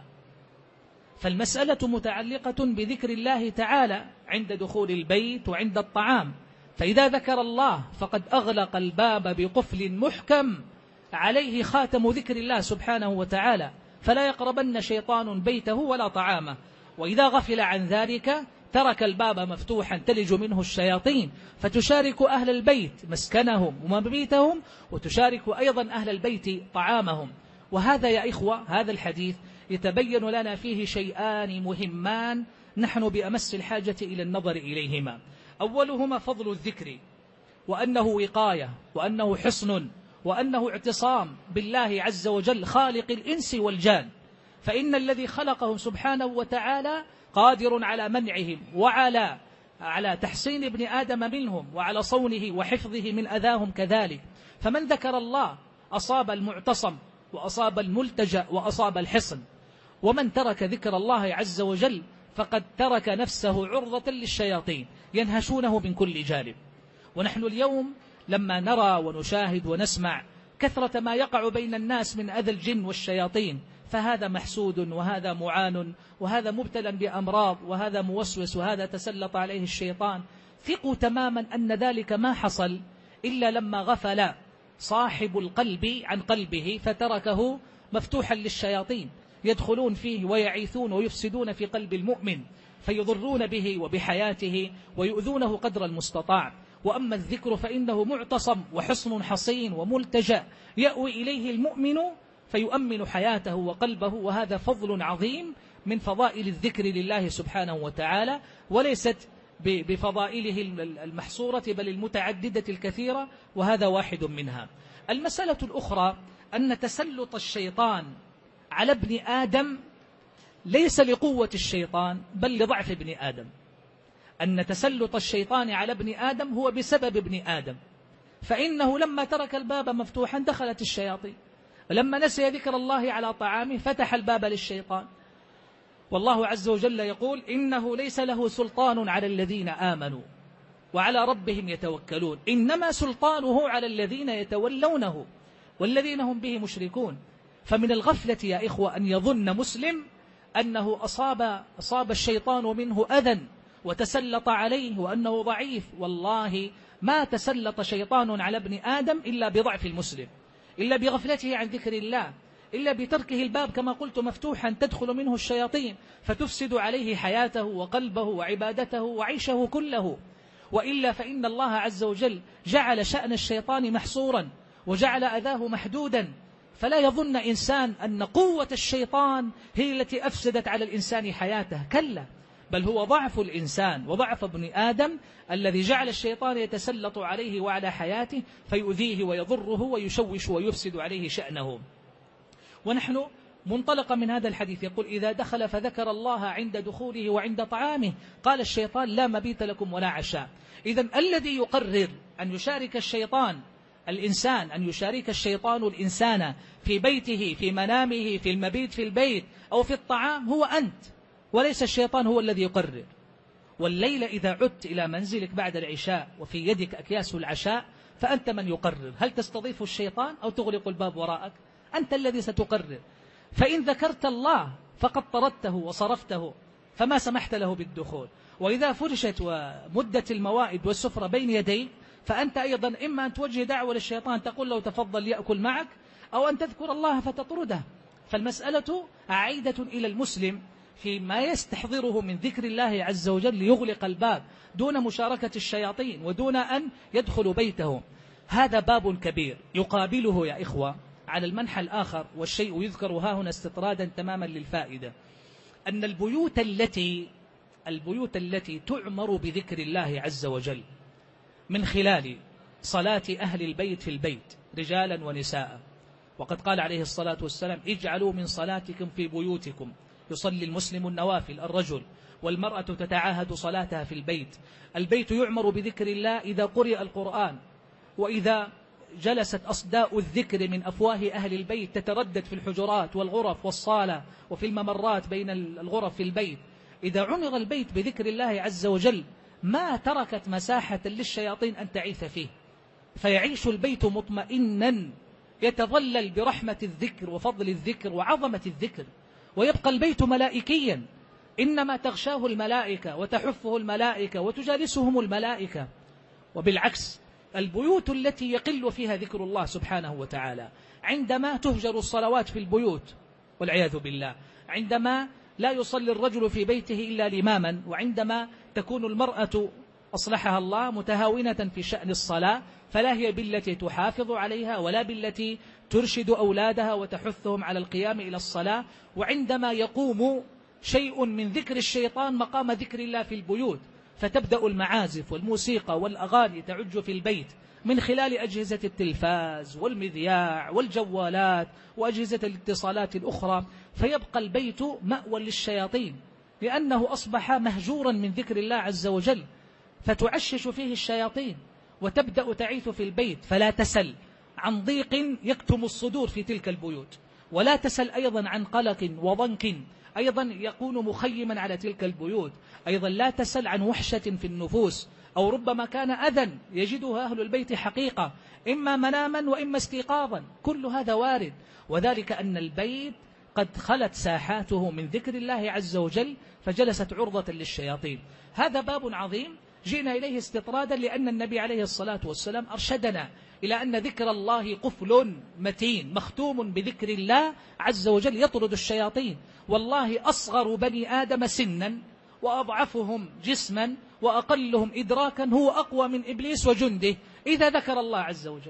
A: فالمسألة متعلقة بذكر الله تعالى عند دخول البيت وعند الطعام، فإذا ذكر الله فقد أغلق الباب بقفل محكم عليه خاتم ذكر الله سبحانه وتعالى، فلا يقربن شيطان بيته ولا طعامه. وإذا غفل عن ذلك ترك الباب مفتوحا تلج منه الشياطين، فتشارك أهل البيت مسكنهم ومبيتهم، وتشارك أيضا أهل البيت طعامهم. وهذا يا إخوة، هذا الحديث يتبين لنا فيه شيئان مهمان نحن بأمس الحاجة إلى النظر إليهما. أولهما فضل الذكر، وأنه وقاية، وأنه حصن، وأنه اعتصام بالله عز وجل خالق الإنس والجان، فإن الذي خلقهم سبحانه وتعالى قادر على منعهم وعلى على تحصين ابن آدم منهم وعلى صونه وحفظه من أذاهم كذلك. فمن ذكر الله أصاب المعتصم وأصاب الملتجأ وأصاب الحصن، ومن ترك ذكر الله عز وجل فقد ترك نفسه عرضة للشياطين ينهشونه من كل جانب. ونحن اليوم لما نرى ونشاهد ونسمع كثرة ما يقع بين الناس من أذى الجن والشياطين، فهذا محسود وهذا معان وهذا مبتلى بأمراض وهذا موسوس وهذا تسلط عليه الشيطان. ثقوا تماما أن ذلك ما حصل إلا لما غفل صاحب القلب عن قلبه فتركه مفتوحا للشياطين يدخلون فيه ويعيثون ويفسدون في قلب المؤمن، فيضرون به وبحياته ويؤذونه قدر المستطاع. وأما الذكر فإنه معتصم وحصن حصين وملتجأ يأوي إليه المؤمن فيؤمن حياته وقلبه، وهذا فضل عظيم من فضائل الذكر لله سبحانه وتعالى، وليست بفضائله المحصورة بل المتعددة الكثيرة، وهذا واحد منها. المسألة الأخرى أن تسلط الشيطان على ابن آدم ليس لقوة الشيطان بل لضعف ابن آدم. أن تسلط الشيطان على ابن آدم هو بسبب ابن آدم، فإنه لما ترك الباب مفتوحا دخلت الشياطين، لما نسي ذكر الله على طعامه فتح الباب للشيطان. والله عز وجل يقول: إنه ليس له سلطان على الذين آمنوا وعلى ربهم يتوكلون، إنما سلطانه على الذين يتولونه والذين هم به مشركون. فمن الغفلة يا إخوة أن يظن مسلم أنه أصاب, أصاب الشيطان منه أذى وتسلط عليه وأنه ضعيف. والله ما تسلط شيطان على ابن آدم إلا بضعف المسلم، إلا بغفلته عن ذكر الله، إلا بتركه الباب كما قلت مفتوحا تدخل منه الشياطين فتفسد عليه حياته وقلبه وعبادته وعيشه كله. وإلا فإن الله عز وجل جعل شأن الشيطان محصورا وجعل أذاه محدودا، فلا يظن إنسان أن قوة الشيطان هي التي أفسدت على الإنسان حياته، كلا، بل هو ضعف الإنسان وضعف ابن آدم الذي جعل الشيطان يتسلط عليه وعلى حياته فيؤذيه ويضره ويشوش ويفسد عليه شأنه. ونحن منطلقا من هذا الحديث يقول: إذا دخل فذكر الله عند دخوله وعند طعامه قال الشيطان: لا مبيت لكم ولا عشاء. إذن الذي يقرر أن يشارك الشيطان الإنسان أن يشارك الشيطان الإنسان في بيته، في منامه، في المبيت في البيت أو في الطعام هو أنت، وليس الشيطان هو الذي يقرر. والليلة إذا عدت إلى منزلك بعد العشاء وفي يدك أكياس العشاء فأنت من يقرر، هل تستضيف الشيطان أو تغلق الباب وراءك؟ أنت الذي ستقرر. فإن ذكرت الله فقد طردته وصرفته فما سمحت له بالدخول. وإذا فرشت ومدت الموائد والسفرة بين يديك فأنت أيضا إما أن توجه دعوة للشيطان تقول له تفضل يأكل معك، أو أن تذكر الله فتطرده. فالمسألة عائدة إلى المسلم فيما يستحضره من ذكر الله عز وجل ليغلق الباب دون مشاركة الشياطين ودون أن يدخل بيته. هذا باب كبير. يقابله يا إخوة على المنحى الآخر، والشيء يذكر ها هنا استطرادا تماما للفائدة، أن البيوت التي البيوت التي تعمر بذكر الله عز وجل من خلال صلاة أهل البيت في البيت رجالا ونساء، وقد قال عليه الصلاة والسلام اجعلوا من صلاتكم في بيوتكم، يصلي المسلم النوافل الرجل، والمرأة تتعاهد صلاتها في البيت. البيت يعمر بذكر الله إذا قرئ القرآن، وإذا جلست أصداء الذكر من أفواه أهل البيت تتردد في الحجرات والغرف والصالة وفي الممرات بين الغرف في البيت. إذا عمر البيت بذكر الله عز وجل ما تركت مساحة للشياطين أن تعيث فيه، فيعيش البيت مطمئنا يتظلل برحمة الذكر وفضل الذكر وعظمة الذكر، ويبقى البيت ملائكيا، إنما تغشاه الملائكة وتحفه الملائكة وتجالسهم الملائكة. وبالعكس البيوت التي يقل فيها ذكر الله سبحانه وتعالى، عندما تهجر الصلوات في البيوت والعياذ بالله، عندما لا يصلي الرجل في بيته إلا لماما، وعندما تكون المرأة أصلحها الله متهاونة في شأن الصلاة، فلا هي بالتي تحافظ عليها ولا بالتي ترشد أولادها وتحثهم على القيام إلى الصلاة، وعندما يقوم شيء من ذكر الشيطان مقام ذكر الله في البيوت، فتبدأ المعازف والموسيقى والأغاني تعج في البيت من خلال أجهزة التلفاز والمذياع والجوالات وأجهزة الاتصالات الأخرى، فيبقى البيت مأوى للشياطين لأنه أصبح مهجورا من ذكر الله عز وجل، فتعشش فيه الشياطين وتبدأ تعيث في البيت. فلا تسل عن ضيق يكتم الصدور في تلك البيوت، ولا تسل أيضا عن قلق وضنك أيضا يكون مخيما على تلك البيوت، أيضا لا تسل عن وحشة في النفوس، أو ربما كان أذى يجدها أهل البيت حقيقة إما مناما وإما استيقاظا، كل هذا وارد. وذلك أن البيت قد خلت ساحاته من ذكر الله عز وجل فجلست عرضة للشياطين. هذا باب عظيم جئنا إليه استطرادا لأن النبي عليه الصلاة والسلام أرشدنا إلى أن ذكر الله قفل متين مختوم بذكر الله عز وجل يطرد الشياطين. والله أصغر بني آدم سنا وأضعفهم جسما وأقلهم إدراكا هو أقوى من إبليس وجنده إذا ذكر الله عز وجل،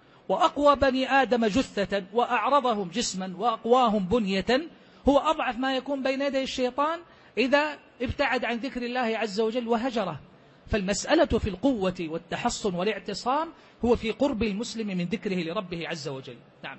A: وأقوى بني آدم جثة وأعرضهم جسما وأقواهم بنية هو أضعف ما يكون بين يدي الشيطان إذا ابتعد عن ذكر الله عز وجل وهجره. فالمسألة في القوة والتحصن والاعتصام هو في قرب المسلم من ذكره لربه عز وجل. نعم.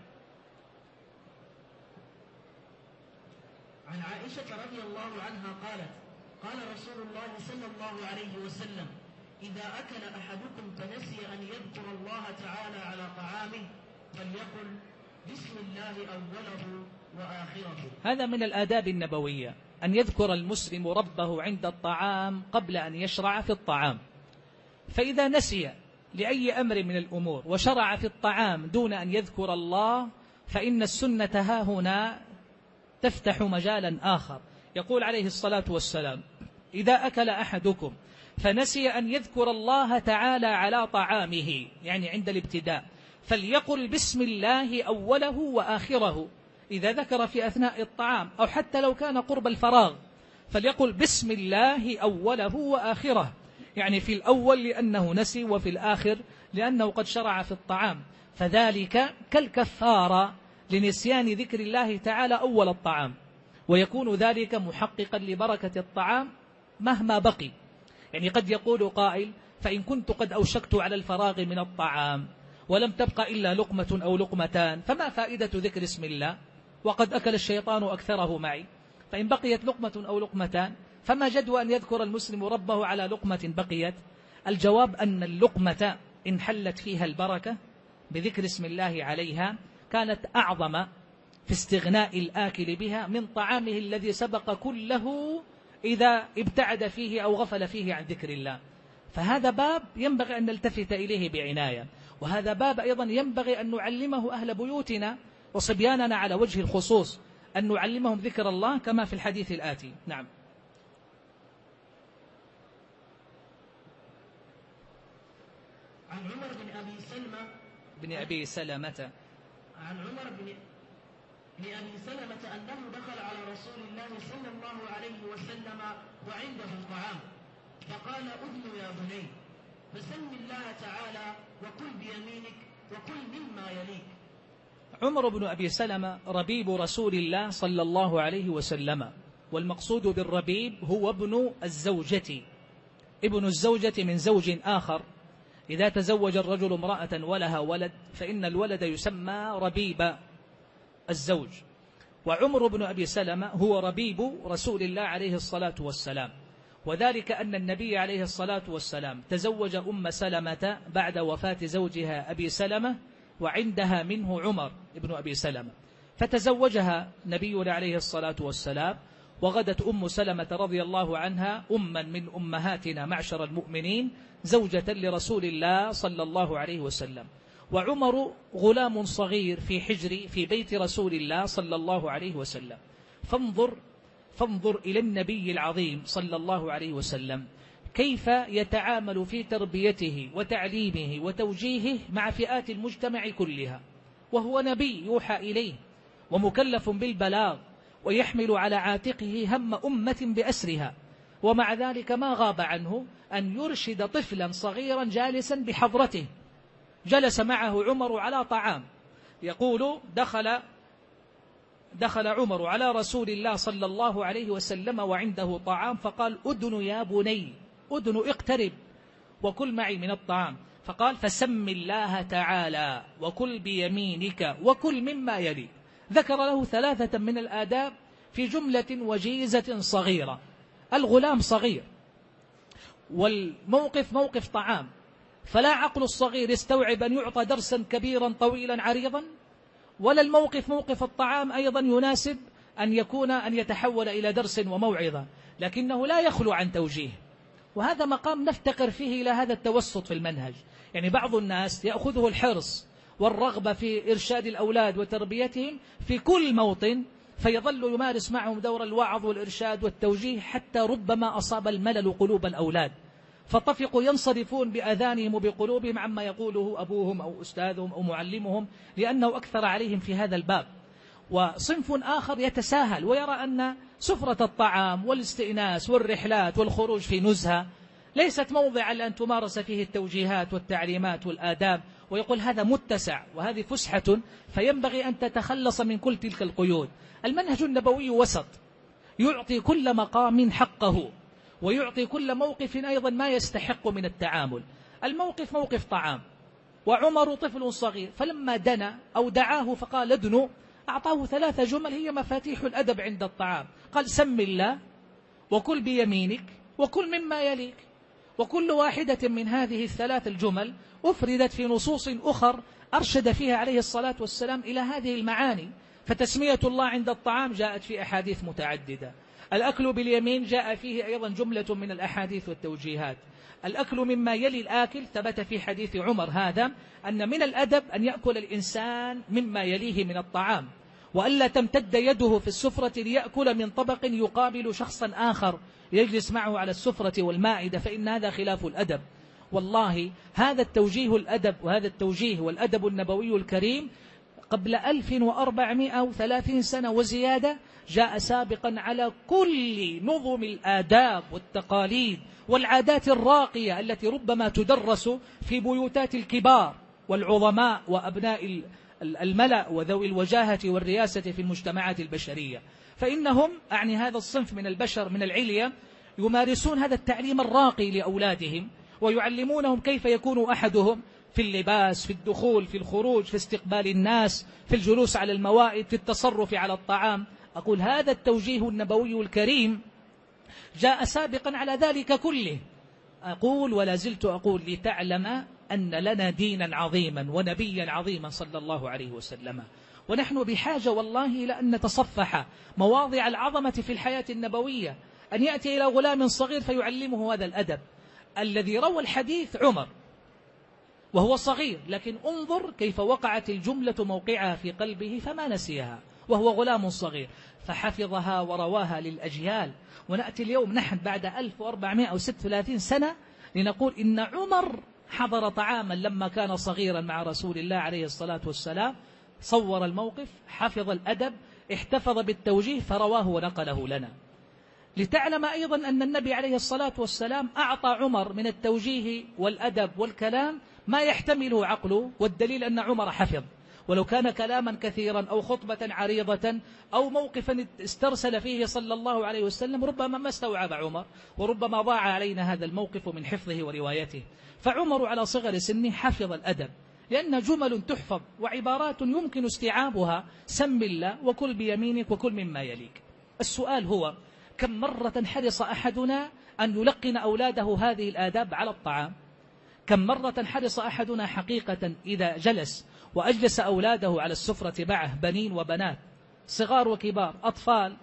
B: عن عائشة رضي الله عنها قالت قال رسول الله صلى الله عليه وسلم إذا أكل أحدكم فنسي أن يذكر الله تعالى على طعامه فليقل بسم الله أوله وآخره.
A: هذا من الآداب النبوية أن يذكر المسلم ربه عند الطعام قبل أن يشرع في الطعام. فإذا نسي لأي أمر من الأمور وشرع في الطعام دون أن يذكر الله فإن السنة ها هنا تفتح مجالا آخر. يقول عليه الصلاة والسلام إذا أكل أحدكم فنسي أن يذكر الله تعالى على طعامه، يعني عند الابتداء، فليقل بسم الله أوله وآخره. إذا ذكر في أثناء الطعام أو حتى لو كان قرب الفراغ فليقل بسم الله أوله وآخره، يعني في الأول لأنه نسي وفي الآخر لأنه قد شرع في الطعام، فذلك كالكفارة لنسيان ذكر الله تعالى أول الطعام، ويكون ذلك محققا لبركة الطعام مهما بقي. يعني قد يقول قائل فإن كنت قد أوشكت على الفراغ من الطعام ولم تبقى إلا لقمة أو لقمتان فما فائدة ذكر اسم الله وقد أكل الشيطان أكثره معي؟ فإن بقيت لقمة أو لقمتان فما جدوى أن يذكر المسلم ربه على لقمة بقيت؟ الجواب أن اللقمة إن حلت فيها البركة بذكر اسم الله عليها كانت أعظم في استغناء الآكل بها من طعامه الذي سبق كله إذا ابتعد فيه أو غفل فيه عن ذكر الله. فهذا باب ينبغي أن نلتفت إليه بعناية، وهذا باب أيضا ينبغي أن نعلمه أهل بيوتنا وصبياننا على وجه الخصوص، أن نعلمهم ذكر الله كما في الحديث الآتي. نعم.
B: عن عمر بن أبي سلمة
A: بن أبي سلمة
B: عن عمر بن بن أبي سلمة أنه دخل على رسول الله صلى الله عليه وسلم وعنده طعام فقال أدن يا بني فسم الله تعالى وكل بيمينك وكل مما يليك.
A: عمر بن أبي سلمة ربيب رسول الله صلى الله عليه وسلم، والمقصود بالربيب هو ابن الزوجة، ابن الزوجة من زوج آخر. إذا تزوج الرجل امرأة ولها ولد فإن الولد يسمى ربيب الزوج. وعمر بن أبي سلمة هو ربيب رسول الله عليه الصلاة والسلام، وذلك أن النبي عليه الصلاة والسلام تزوج أم سلمة بعد وفاة زوجها أبي سلمة، وعندها منه عمر بن أبي سلمة، فتزوجها نبينا عليه الصلاة والسلام، وغدت أم سلمة رضي الله عنها أما من أمهاتنا معشر المؤمنين زوجة لرسول الله صلى الله عليه وسلم. وعمر غلام صغير في حجر في بيت رسول الله صلى الله عليه وسلم. فانظر فانظر إلى النبي العظيم صلى الله عليه وسلم كيف يتعامل في تربيته وتعليمه وتوجيهه مع فئات المجتمع كلها، وهو نبي يوحى إليه ومكلف بالبلاغ ويحمل على عاتقه هم أمة بأسرها، ومع ذلك ما غاب عنه أن يرشد طفلا صغيرا جالسا بحضرته. جلس معه عمر على طعام، يقول دخل دخل عمر على رسول الله صلى الله عليه وسلم وعنده طعام فقال أدن يا بني، أدن اقترب وكل معي من الطعام. فقال فسم الله تعالى وكل بيمينك وكل مما يلي. ذكر له ثلاثة من الآداب في جملة وجيزة صغيرة. الغلام صغير والموقف موقف طعام، فلا عقل الصغير يستوعب أن يعطى درسا كبيرا طويلا عريضا، ولا الموقف موقف الطعام أيضا يناسب أن يكون أن يتحول إلى درس وموعظة، لكنه لا يخلو عن توجيه. وهذا مقام نفتقر فيه إلى هذا التوسط في المنهج. يعني بعض الناس يأخذه الحرص والرغبة في إرشاد الأولاد وتربيتهم في كل موطن، فيظل يمارس معهم دور الوعظ والإرشاد والتوجيه حتى ربما أصاب الملل قلوب الأولاد، فطفقوا ينصرفون بأذانهم وبقلوبهم عما يقوله أبوهم أو أستاذهم أو معلمهم، لأنه أكثر عليهم في هذا الباب. وصنف آخر يتساهل ويرى أن سفرة الطعام والاستئناس والرحلات والخروج في نزهة ليست موضعا لأن تمارس فيه التوجيهات والتعليمات والآداب، ويقول هذا متسع وهذه فسحة فينبغي أن تتخلص من كل تلك القيود. المنهج النبوي وسط، يعطي كل مقام حقه ويعطي كل موقف أيضا ما يستحق من التعامل. الموقف موقف طعام وعمر طفل صغير، فلما دنا أو دعاه فقال ادنو أعطاه ثلاث جمل هي مفاتيح الأدب عند الطعام. قال سم الله وكل بيمينك وكل مما يليك. وكل واحدة من هذه الثلاث الجمل أفردت في نصوص أخر أرشد فيها عليه الصلاة والسلام إلى هذه المعاني. فتسمية الله عند الطعام جاءت في أحاديث متعددة، الأكل باليمين جاء فيه أيضا جملة من الأحاديث والتوجيهات، الأكل مما يلي الآكل ثبت في حديث عمر هذا أن من الأدب أن يأكل الإنسان مما يليه من الطعام، وألا تمتد يده في السفرة ليأكل من طبق يقابل شخصا آخر يجلس معه على السفرة والمائدة، فإن هذا خلاف الأدب. والله هذا التوجيه الأدب وهذا التوجيه والأدب النبوي الكريم قبل ألف وأربعمائة وثلاثين سنة وزيادة جاء سابقا على كل نظم الآداب والتقاليد والعادات الراقية التي ربما تدرس في بيوتات الكبار والعظماء وأبناء الملأ وذوي الوجاهة والرياسة في المجتمعات البشرية. فإنهم أعني هذا الصنف من البشر من العلية يمارسون هذا التعليم الراقي لأولادهم، ويعلمونهم كيف يكون أحدهم في اللباس، في الدخول، في الخروج، في استقبال الناس، في الجلوس على الموائد، في التصرف على الطعام. أقول هذا التوجيه النبوي الكريم جاء سابقا على ذلك كله. أقول ولا زلت أقول لتعلم أن لنا دينا عظيما ونبيا عظيما صلى الله عليه وسلم، ونحن بحاجة والله إلى أن نتصفح مواضع العظمة في الحياة النبوية، أن يأتي إلى غلام صغير فيعلمه هذا الأدب. الذي روى الحديث عمر وهو صغير، لكن انظر كيف وقعت الجملة موقعها في قلبه فما نسيها. وهو غلام صغير، فحفظها ورواها للأجيال. ونأتي اليوم نحن بعد ألف وأربعمائة وستة وثلاثين سنة لنقول إن عمر حضر طعاما لما كان صغيرا مع رسول الله عليه الصلاة والسلام، صور الموقف، حفظ الأدب، احتفظ بالتوجيه فرواه ونقله لنا. لتعلم أيضا أن النبي عليه الصلاة والسلام أعطى عمر من التوجيه والأدب والكلام ما يحتمله عقله، والدليل أن عمر حفظ، ولو كان كلاما كثيرا أو خطبة عريضة أو موقفا استرسل فيه صلى الله عليه وسلم ربما ما استوعب عمر، وربما ضاع علينا هذا الموقف من حفظه وروايته. فعمر على صغر سنه حفظ الأدب، لأن جمل تحفظ وعبارات يمكن استيعابها، سم الله وكل بيمينك وكل مما يليك. السؤال هو كم مرة حرص أحدنا أن يلقن أولاده هذه الآداب على الطعام؟ كم مرة حرص أحدنا حقيقة إذا جلس وأجلس أولاده على السفرة معه، بنين وبنات، صغار وكبار، أطفال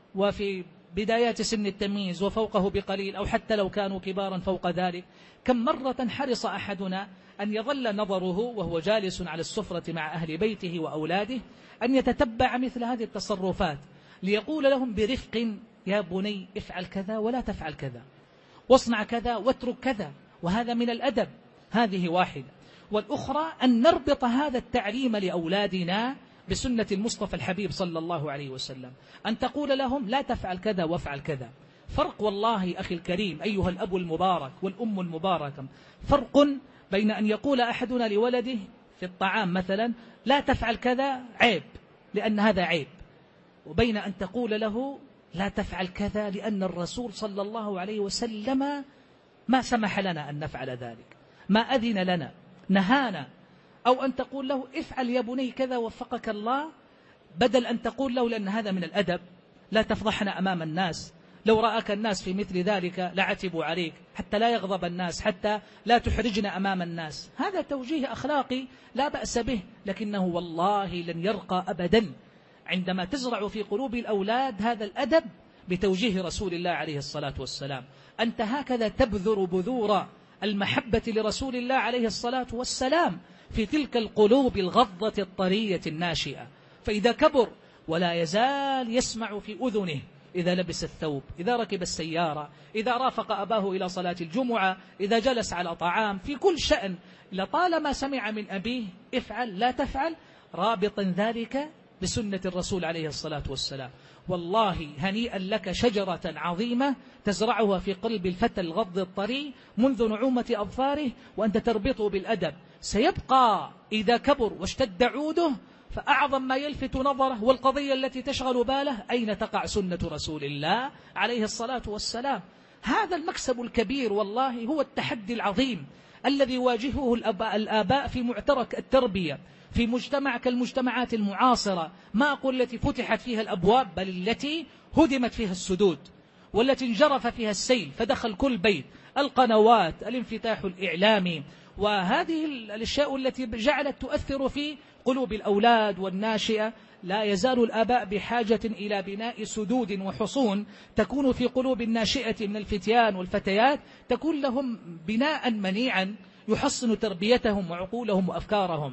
A: وفي بدايات سن التمييز وفوقه بقليل، أو حتى لو كانوا كبارا فوق ذلك، كم مرة حرص أحدنا أن يظل نظره وهو جالس على السفرة مع أهل بيته وأولاده أن يتتبع مثل هذه التصرفات، ليقول لهم برفق: يا بني افعل كذا ولا تفعل كذا، واصنع كذا واترك كذا، وهذا من الأدب. هذه واحدة. والأخرى أن نربط هذا التعليم لأولادنا بسنة المصطفى الحبيب صلى الله عليه وسلم، أن تقول لهم لا تفعل كذا وافعل كذا. فرق والله أخي الكريم أيها الأب المبارك والأم المباركة، فرق بين أن يقول أحدنا لولده في الطعام مثلا لا تفعل كذا عيب لأن هذا عيب، وبين أن تقول له لا تفعل كذا لأن الرسول صلى الله عليه وسلم ما سمح لنا أن نفعل ذلك، ما أذن لنا، نهانا. أو أن تقول له افعل يا بني كذا وفقك الله، بدل أن تقول له لأن هذا من الأدب لا تفضحنا أمام الناس، لو رأك الناس في مثل ذلك لعتبوا عليك، حتى لا يغضب الناس، حتى لا تحرجنا أمام الناس. هذا توجيه أخلاقي لا بأس به، لكنه والله لن يرقى أبدا عندما تزرع في قلوب الأولاد هذا الأدب بتوجيه رسول الله عليه الصلاة والسلام. أنت هكذا تبذر بذور المحبة لرسول الله عليه الصلاة والسلام في تلك القلوب الغضة الطرية الناشئة. فإذا كبر ولا يزال يسمع في أذنه إذا لبس الثوب، إذا ركب السيارة، إذا رافق أباه إلى صلاة الجمعة، إذا جلس على طعام، في كل شأن لطالما سمع من أبيه افعل لا تفعل، رابطا ذلك بسنة الرسول عليه الصلاة والسلام. والله هنيئا لك شجرة عظيمة تزرعها في قلب الفتى الغض الطري منذ نعومة أظفاره، وأنت تربطه بالأدب. سيبقى إذا كبر واشتد عوده فأعظم ما يلفت نظره والقضية التي تشغل باله أين تقع سنة رسول الله عليه الصلاة والسلام. هذا المكسب الكبير والله، هو التحدي العظيم الذي يواجهه الآباء في معترك التربية في مجتمع كالمجتمعات المعاصرة، ما أقول التي فتحت فيها الأبواب، بل التي هدمت فيها السدود، والتي انجرف فيها السيل فدخل كل بيت، القنوات، الانفتاح الإعلامي، وهذه الأشياء التي جعلت تؤثر في قلوب الأولاد والناشئة. لا يزال الآباء بحاجة إلى بناء سدود وحصون تكون في قلوب الناشئة من الفتيان والفتيات، تكون لهم بناء منيعا يحصن تربيتهم وعقولهم وأفكارهم.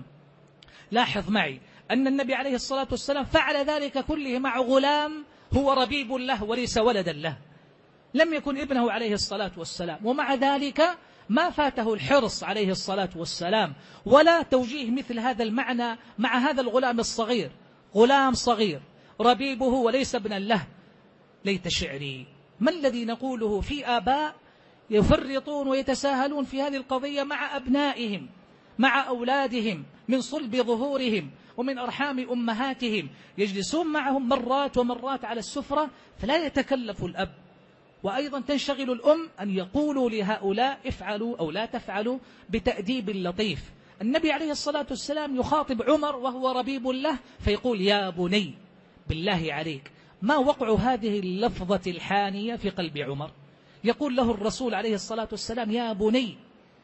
A: لاحظ معي أن النبي عليه الصلاة والسلام فعل ذلك كله مع غلام هو ربيب له وليس ولدا له، لم يكن ابنه عليه الصلاة والسلام، ومع ذلك ما فاته الحرص عليه الصلاة والسلام ولا توجيه مثل هذا المعنى مع هذا الغلام الصغير، غلام صغير ربيبه وليس ابنا له. ليت شعري ما الذي نقوله في آباء يفرطون ويتساهلون في هذه القضية مع أبنائهم، مع أولادهم، من صلب ظهورهم ومن أرحام أمهاتهم، يجلسون معهم مرات ومرات على السفرة فلا يتكلف الأب، وأيضا تنشغل الأم أن يقولوا لهؤلاء افعلوا أو لا تفعلوا بتأديب لطيف. النبي عليه الصلاة والسلام يخاطب عمر وهو ربيب له فيقول يا بني. بالله عليك ما وقع هذه اللفظة الحانية في قلب عمر؟ يقول له الرسول عليه الصلاة والسلام يا بني،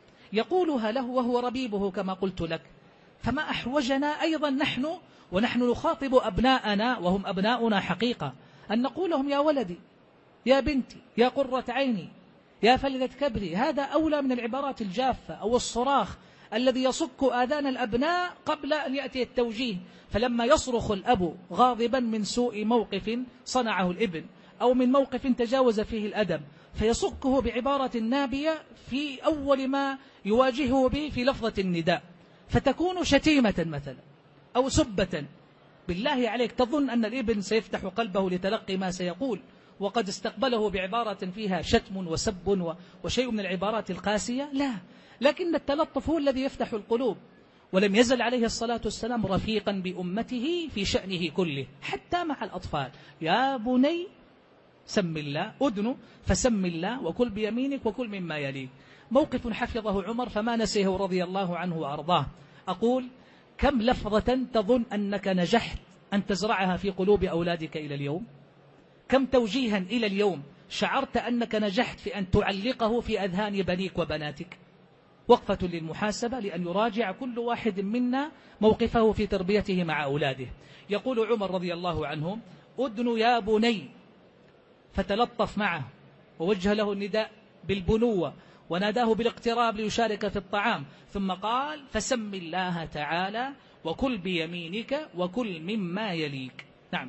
A: يقولها له وهو ربيبه كما قلت لك. فما أحوجنا أيضا نحن ونحن نخاطب أبناءنا وهم أبناؤنا حقيقة أن نقول لهم يا ولدي، يا بنتي، يا قرة عيني، يا فلذة كبري. هذا أولى من العبارات الجافة أو الصراخ الذي يصك آذان الأبناء قبل أن يأتي التوجيه. فلما يصرخ الأب غاضبا من سوء موقف صنعه الابن أو من موقف تجاوز فيه الأدب، فيصكه بعبارة نابية في أول ما يواجهه به في لفظة النداء، فتكون شتيمة مثلا أو سبة. بالله عليك تظن أن الابن سيفتح قلبه لتلقي ما سيقول وقد استقبله بعبارة فيها شتم وسب وشيء من العبارات القاسية؟ لا، لكن التلطف هو الذي يفتح القلوب. ولم يزل عليه الصلاة والسلام رفيقا بأمته في شأنه كله حتى مع الأطفال. يا بني سم الله، أدن فسم الله وكل بيمينك وكل مما يليك. موقف حفظه عمر فما نسيه رضي الله عنه وأرضاه. أقول كم لفظة تظن أنك نجحت أن تزرعها في قلوب أولادك إلى اليوم؟ كم توجيها إلى اليوم شعرت أنك نجحت في أن تعلقه في أذهان بنيك وبناتك؟ وقفة للمحاسبة، لأن يراجع كل واحد منا موقفه في تربيته مع أولاده. يقول عمر رضي الله عنه: أدن يا بني، فتلطف معه ووجه له النداء بالبنوة وناداه بالاقتراب ليشارك في الطعام، ثم قال: فسم الله تعالى وكل بيمينك وكل مما يليك. نعم.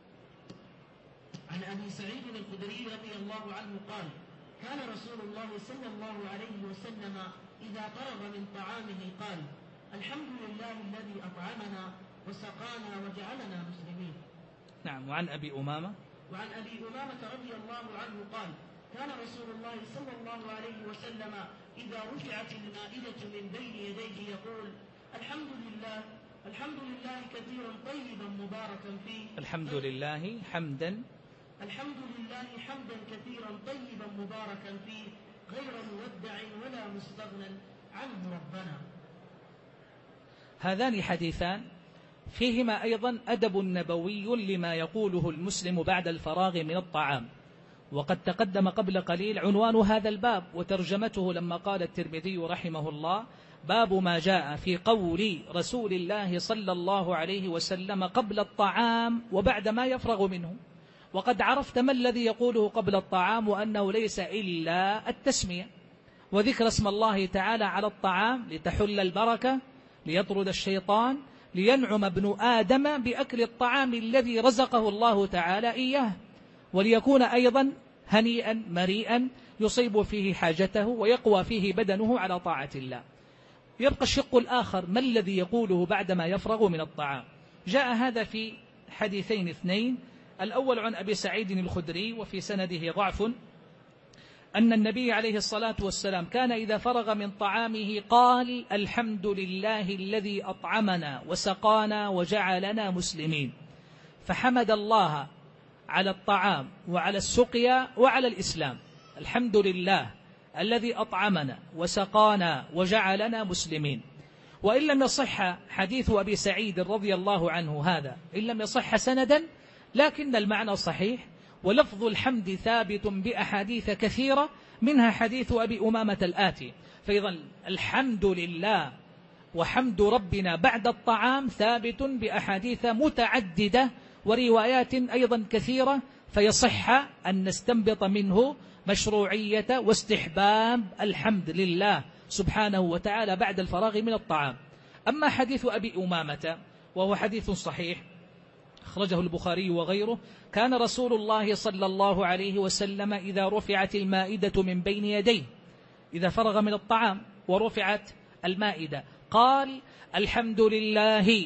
B: عن أبي سعيد الخدري رضي الله عنه قال: كان رسول الله صلى الله عليه وسلم إذا فرغ من طعامه قال: الحمد لله الذي أطعمنا وسقانا وجعلنا مسلمين.
A: نعم. وعن أبي أمامة
B: وعن أبي أمامة رضي الله عنه قال: كان رسول الله صلى الله عليه وسلم إذا رفعت المائدة من بين يديه يقول: الحمد لله الحمد لله كثيرا طيبا مباركا فيه.
A: الحمد لله حمدا
B: الحمد لله حمدا كثيرا طيبا مباركا فيه غير مودع ولا مستغنى عنه ربنا.
A: هذان حديثان فيهما أيضا أدب نبوي لما يقوله المسلم بعد الفراغ من الطعام. وقد تقدم قبل قليل عنوان هذا الباب وترجمته لما قال الترمذي رحمه الله: باب ما جاء في قول رسول الله صلى الله عليه وسلم قبل الطعام وبعد ما يفرغ منه. وقد عرفت ما الذي يقوله قبل الطعام، وأنه ليس إلا التسمية وذكر اسم الله تعالى على الطعام لتحل البركة، ليطرد الشيطان، لينعم ابن آدم بأكل الطعام الذي رزقه الله تعالى إياه، وليكون أيضا هنيئا مريئا يصيب فيه حاجته ويقوى فيه بدنه على طاعة الله. يبقى الشق الآخر: ما الذي يقوله بعدما يفرغ من الطعام؟ جاء هذا في حديثين اثنين. الأول عن أبي سعيد الخدري وفي سنده ضعف، أن النبي عليه الصلاة والسلام كان إذا فرغ من طعامه قال: الحمد لله الذي أطعمنا وسقانا وجعلنا مسلمين. فحمد الله على الطعام وعلى السقيا وعلى الإسلام. الحمد لله الذي أطعمنا وسقانا وجعلنا مسلمين. وإن لم يصح حديث أبي سعيد رضي الله عنه هذا، إن لم يصح سندا، لكن المعنى صحيح، ولفظ الحمد ثابت بأحاديث كثيرة، منها حديث أبي أمامة الآتي. فإذا الحمد لله وحمد ربنا بعد الطعام ثابت بأحاديث متعددة وروايات أيضا كثيرة، فيصح أن نستنبط منه مشروعية واستحباب الحمد لله سبحانه وتعالى بعد الفراغ من الطعام. أما حديث أبي أمامة وهو حديث صحيح أخرجه البخاري وغيره: كان رسول الله صلى الله عليه وسلم إذا رفعت المائدة من بين يديه، إذا فرغ من الطعام ورفعت المائدة، قال: الحمد لله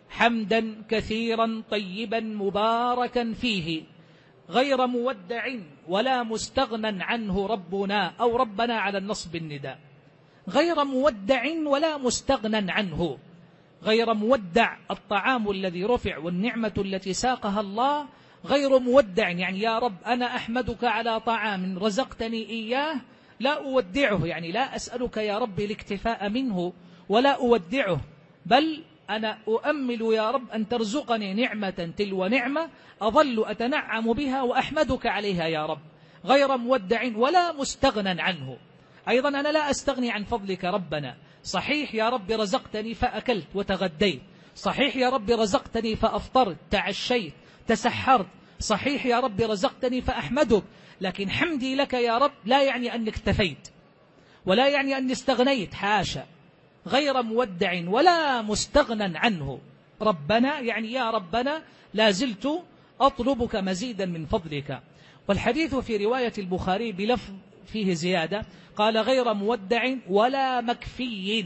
A: حمدا كثيرا طيبا مباركا فيه غير مودع ولا مستغنى عنه ربنا، أو ربنا على النصب النداء. غير مودع ولا مستغنى عنه. غير مودع الطعام الذي رفع والنعمة التي ساقها الله غير مودع، يعني يا رب أنا أحمدك على طعام رزقتني إياه لا أودعه، يعني لا أسألك يا رب الاكتفاء منه ولا أودعه، بل أنا أؤمل يا رب أن ترزقني نعمة تلو نعمة أظل أتنعم بها وأحمدك عليها يا رب. غير مودع ولا مستغنى عنه. أيضا أنا لا أستغني عن فضلك ربنا. صحيح يا رب رزقتني فأكلت وتغديت، صحيح يا رب رزقتني فأفطرت تعشيت تسحرت، صحيح يا رب رزقتني فأحمدك، لكن حمدي لك يا رب لا يعني أني اكتفيت ولا يعني أني استغنيت، حاشا. غير مودع ولا مستغنى عنه ربنا، يعني يا ربنا لا زلت أطلبك مزيدا من فضلك. والحديث في رواية البخاري بلفظ فيه زيادة، قال غير مودع ولا مكفي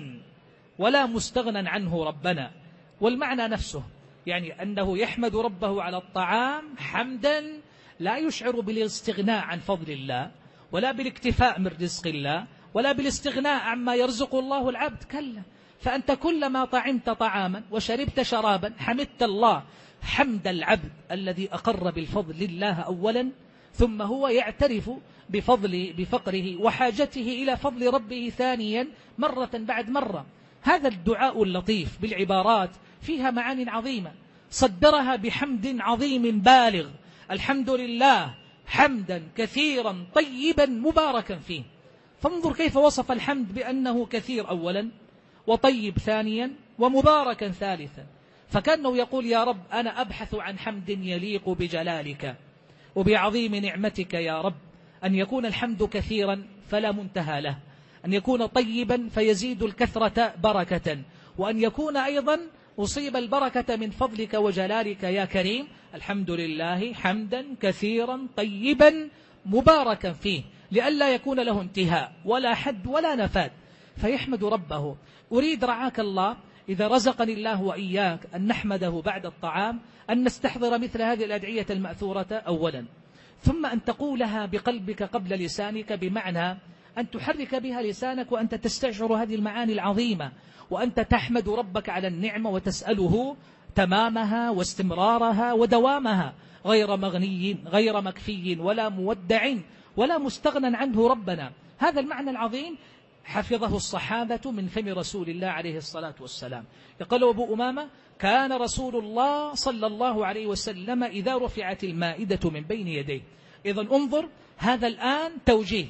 A: ولا مستغنى عنه ربنا. والمعنى نفسه، يعني أنه يحمد ربه على الطعام حمدا لا يشعر بالاستغناء عن فضل الله، ولا بالاكتفاء من رزق الله، ولا بالاستغناء عما يرزق الله العبد، كلا. فأنت كلما طعمت طعاما وشربت شرابا حمدت الله حمد العبد الذي أقر بالفضل لله أولا، ثم هو يعترف بفضل بفقره وحاجته إلى فضل ربه ثانيا مرة بعد مرة. هذا الدعاء اللطيف بالعبارات فيها معاني عظيمة، صدرها بحمد عظيم بالغ، الحمد لله حمدا كثيرا طيبا مباركا فيه. فانظر كيف وصف الحمد بأنه كثير أولا، وطيب ثانيا، ومباركا ثالثا. فكأنه يقول يا رب أنا أبحث عن حمد يليق بجلالك وبعظيم نعمتك يا رب، أن يكون الحمد كثيرا فلا منتهى له، أن يكون طيبا فيزيد الكثرة بركة، وأن يكون أيضا أصيب البركة من فضلك وجلالك يا كريم. الحمد لله حمدا كثيرا طيبا مباركا فيه، لئلا يكون له انتهاء ولا حد ولا نفاد، فيحمد ربه. أريد رعاك الله إذا رزقني الله وإياك أن نحمده بعد الطعام، أن نستحضر مثل هذه الأدعية المأثورة أولا، ثم أن تقولها بقلبك قبل لسانك، بمعنى أن تحرك بها لسانك وأنت تستشعر هذه المعاني العظيمة، وأنت تحمد ربك على النعمة وتسأله تمامها واستمرارها ودوامها، غير مغني غير مكفي ولا مودع ولا مستغنى عنه ربنا. هذا المعنى العظيم حفظه الصحابة من فم رسول الله عليه الصلاة والسلام. يقول أبو أمامة كان رسول الله صلى الله عليه وسلم إذا رفعت المائدة من بين يديه. إذن انظر، هذا الآن توجيه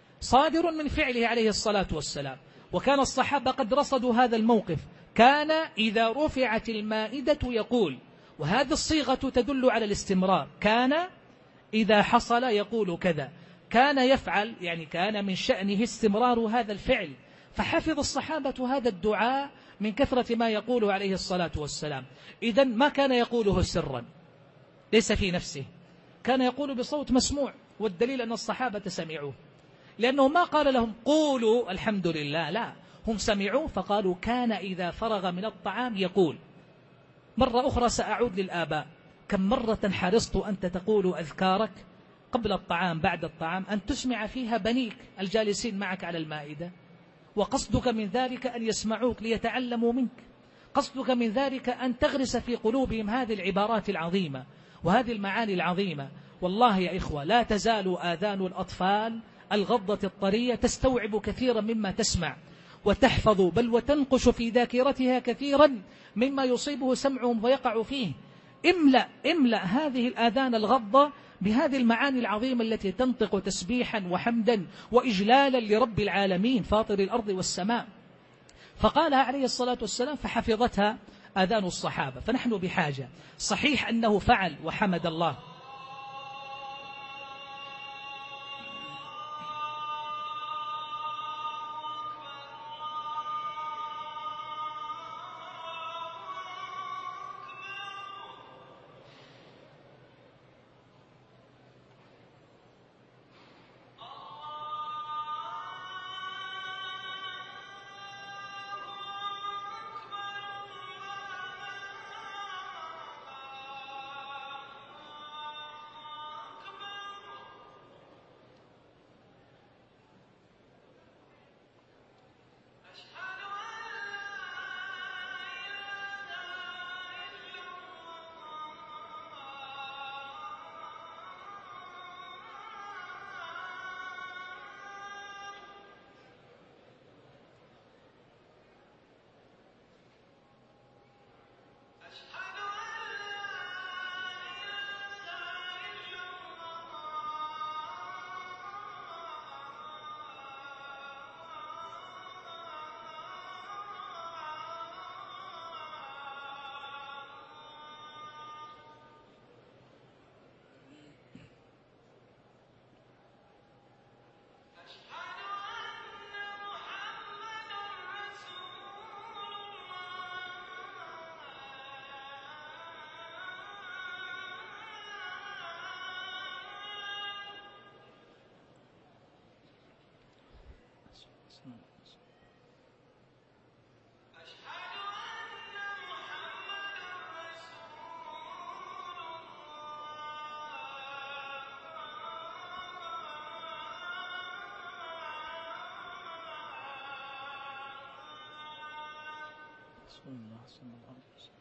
A: صادر من فعله عليه الصلاة والسلام، وكان الصحابة قد رصدوا هذا الموقف. كان إذا رفعت المائدة يقول، وهذه الصيغة تدل على الاستمرار، كان إذا حصل يقول كذا، كان يفعل، يعني كان من شأنه استمرار هذا الفعل. فحفظ الصحابة هذا الدعاء من كثرة ما يقوله عليه الصلاة والسلام. إذن ما كان يقوله سرا، ليس في نفسه، كان يقول بصوت مسموع، والدليل أن الصحابة سمعوه، لأنه ما قال لهم قولوا الحمد لله، لا، هم سمعوا فقالوا كان إذا فرغ من الطعام يقول. مرة أخرى سأعود للآباء، كم مرة حرصت أنت تقول أذكارك قبل الطعام بعد الطعام، أن تسمع فيها بنيك الجالسين معك على المائدة، وقصدك من ذلك أن يسمعوك ليتعلموا منك، قصدك من ذلك أن تغرس في قلوبهم هذه العبارات العظيمة وهذه المعاني العظيمة. والله يا إخوة لا تزال آذان الأطفال الغضة الطرية تستوعب كثيرا مما تسمع، وتحفظ بل وتنقش في ذاكرتها كثيرا مما يصيبه سمعهم ويقع فيه. املأ, املأ هذه الآذان الغضة بهذه المعاني العظيمة التي تنطق تسبيحا وحمدا وإجلالا لرب العالمين فاطر الأرض والسماء. فقالها عليه الصلاة والسلام فحفظتها آذان الصحابة. فنحن بحاجة، صحيح أنه فعل وحمد الله، رسول الله صلى الله عليه وسلم.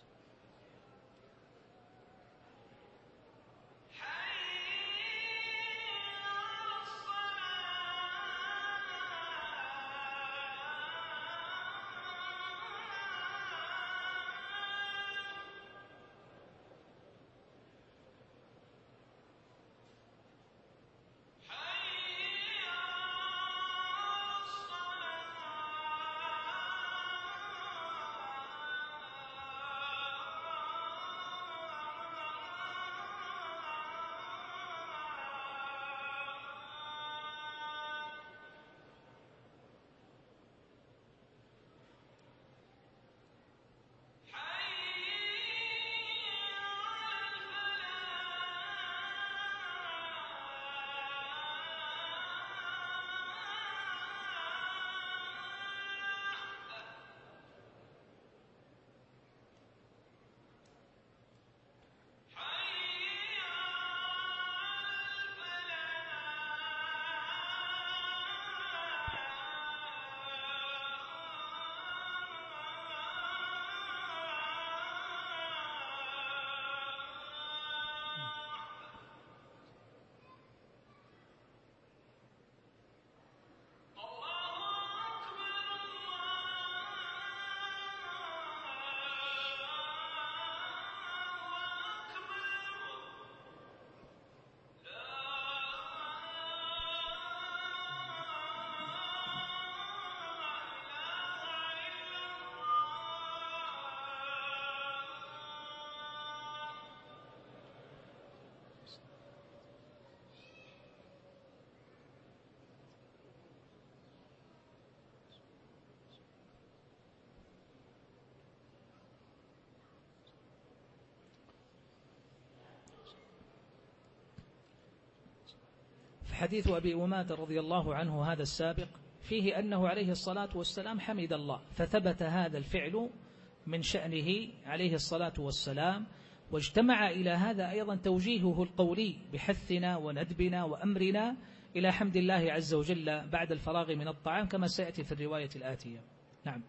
A: حديث أبي أمامة رضي الله عنه هذا السابق فيه أنه عليه الصلاة والسلام حمد الله، فثبت هذا الفعل من شأنه عليه الصلاة والسلام، واجتمع إلى هذا أيضا توجيهه القولي بحثنا وندبنا وأمرنا إلى حمد الله عز وجل بعد الفراغ من الطعام كما سيأتي في الرواية الآتية. نعم.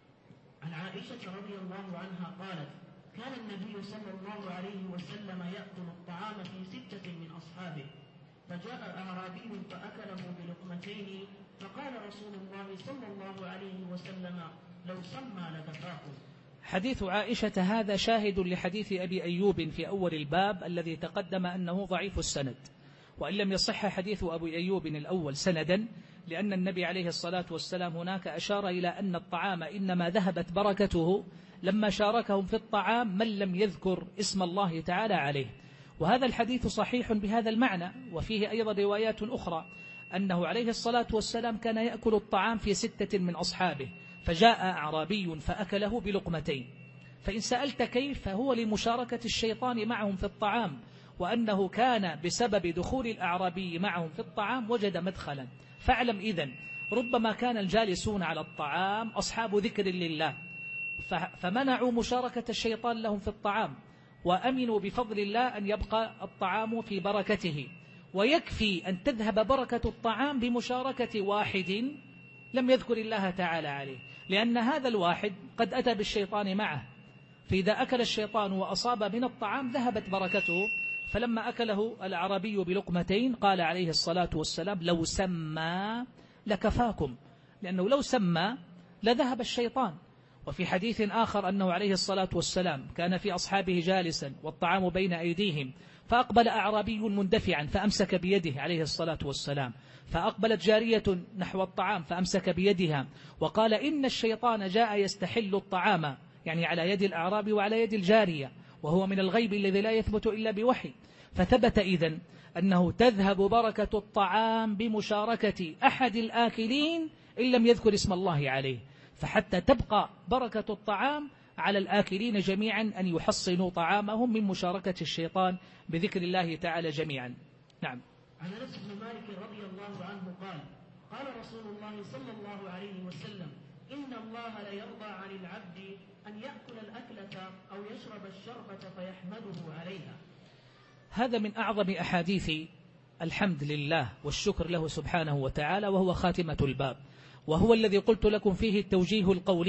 B: عن عائشة رضي الله عنها قالت: كان النبي صلى الله عليه وسلم يأكل الطعام في ستة من أصحابه، فجاء أعرابي فأكله بلقمتين، فقال رسول الله صلى الله عليه وسلم: لو سمى لكفاكم.
A: حديث عائشة هذا شاهد لحديث أبي أيوب في أول الباب الذي تقدم أنه ضعيف السند، وإن لم يصح حديث أبي أيوب الأول سندا، لأن النبي عليه الصلاة والسلام هناك أشار إلى أن الطعام إنما ذهبت بركته لما شاركهم في الطعام من لم يذكر اسم الله تعالى عليه. وهذا الحديث صحيح بهذا المعنى، وفيه أيضا روايات أخرى أنه عليه الصلاة والسلام كان يأكل الطعام في ستة من أصحابه، فجاء أعرابي فأكله بلقمتين. فإن سألت كيف، فهو لمشاركة الشيطان معهم في الطعام، وأنه كان بسبب دخول الأعرابي معهم في الطعام وجد مدخلا. فاعلم إذن ربما كان الجالسون على الطعام أصحاب ذكر لله، فمنعوا مشاركة الشيطان لهم في الطعام، وأمنوا بفضل الله أن يبقى الطعام في بركته. ويكفي أن تذهب بركة الطعام بمشاركة واحد لم يذكر الله تعالى عليه، لأن هذا الواحد قد أتى بالشيطان معه، فإذا أكل الشيطان وأصاب من الطعام ذهبت بركته. فلما أكله الأعرابي بلقمتين قال عليه الصلاة والسلام: لو سمى لكفاكم، لأنه لو سمى لذهب الشيطان. وفي حديث آخر أنه عليه الصلاة والسلام كان في أصحابه جالسا والطعام بين أيديهم، فأقبل أعرابي مندفعا فأمسك بيده عليه الصلاة والسلام، فأقبلت جارية نحو الطعام فأمسك بيدها وقال: إن الشيطان جاء يستحل الطعام، يعني على يد الأعرابي وعلى يد الجارية، وهو من الغيب الذي لا يثبت إلا بوحي. فثبت إذن أنه تذهب بركة الطعام بمشاركة أحد الآكلين إن لم يذكر اسم الله عليه، فحتى تبقى بركة الطعام على الآكلين جميعا أن يحصنوا طعامهم من مشاركة الشيطان بذكر الله تعالى جميعا. نعم.
B: عن أنس بن مالك رضي الله عنه قال: قال رسول الله صلى الله عليه وسلم: إن الله لا يرضى عن العبد أن يأكل الأكلة أو يشرب الشربة فيحمده عليها.
A: هذا من أعظم أحاديث الحمد لله والشكر له سبحانه وتعالى، وهو خاتمة الباب، وهو الذي قلت لكم فيه التوجيه القولي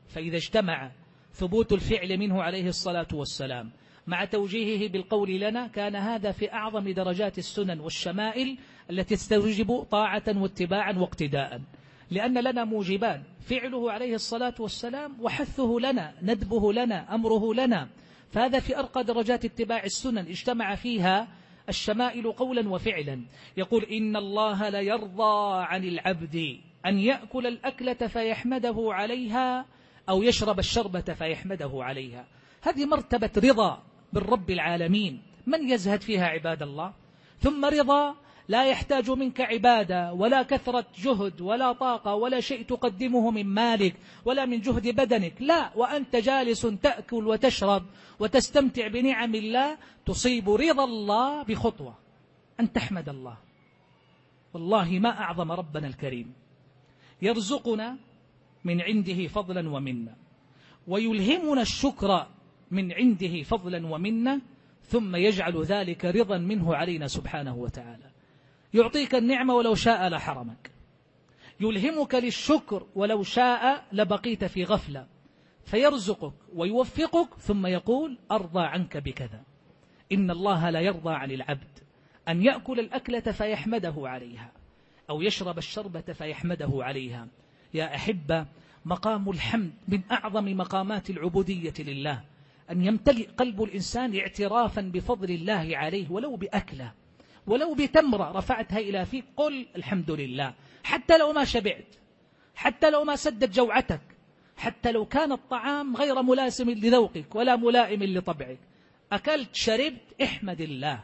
A: فإذا اجتمع ثبوت الفعل منه عليه الصلاة والسلام مع توجيهه بالقول لنا كان هذا في أعظم درجات السنن والشمائل التي تستوجب طاعة واتباعا واقتداء، لأن لنا موجبان: فعله عليه الصلاة والسلام وحثه لنا، ندبه لنا، أمره لنا. فهذا في أرقى درجات اتباع السنن اجتمع فيها الشمائل قولا وفعلا. يقول: إن الله لا يرضى عن العبد أن يأكل الأكلة فيحمده عليها أو يشرب الشربة فيحمده عليها. هذه مرتبة رضا بالرب العالمين، من يزهد فيها عباد الله؟ ثم رضا لا يحتاج منك عبادة ولا كثرة جهد ولا طاقة ولا شيء تقدمه من مالك ولا من جهد بدنك، لا، وأنت جالس تأكل وتشرب وتستمتع بنعم الله، تصيب رضا الله بخطوة، أن تحمد الله. والله ما أعظم ربنا الكريم، يرزقنا من عنده فضلا ومنا، ويلهمنا الشكر من عنده فضلا ومنا، ثم يجعل ذلك رضا منه علينا سبحانه وتعالى. يعطيك النعمة ولو شاء لحرمك، يلهمك للشكر ولو شاء لبقيت في غفلة، فيرزقك ويوفقك ثم يقول: أرضى عنك بكذا. إن الله لا يرضى عن العبد أن يأكل الأكلة فيحمده عليها أو يشرب الشربة فيحمده عليها. يا أحبة، مقام الحمد من أعظم مقامات العبودية لله، أن يمتلئ قلب الإنسان اعترافا بفضل الله عليه، ولو بأكلة ولو بتمرة رفعتها إلى فيك، قل الحمد لله، حتى لو ما شبعت، حتى لو ما سدت جوعتك، حتى لو كان الطعام غير ملاسم لذوقك ولا ملائم لطبعك، أكلت شربت، احمد الله،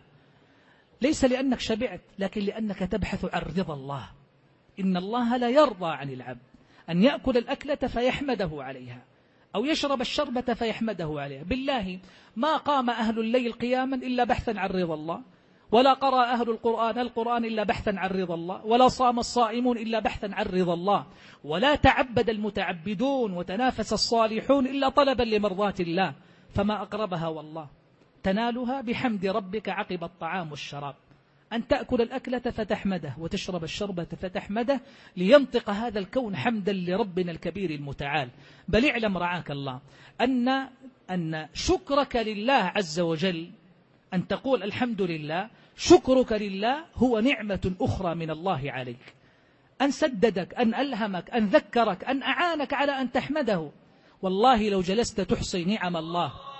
A: ليس لأنك شبعت لكن لأنك تبحث عن رضا الله. إن الله لا يرضى عن العبد أن يأكل الأكلة فيحمده عليها أو يشرب الشربة فيحمده عليها. بالله ما قام أهل الليل قياما إلا بحثا عن رضا الله، ولا قرأ أهل القرآن القرآن إلا بحثا عن رضا الله، ولا صام الصائمون إلا بحثا عن رضا الله، ولا تعبد المتعبدون وتنافس الصالحون إلا طلبا لمرضات الله. فما أقربها والله، تنالها بحمد ربك عقب الطعام والشراب، أن تأكل الأكلة فتحمده وتشرب الشربة فتحمده، لينطق هذا الكون حمدا لربنا الكبير المتعال. بل اعلم رعاك الله أن, أن شكرك لله عز وجل، أن تقول الحمد لله، شكرك لله هو نعمة أخرى من الله عليك، أن سددك، أن ألهمك، أن ذكرك، أن أعانك على أن تحمده. والله لو جلست تحصي نعم الله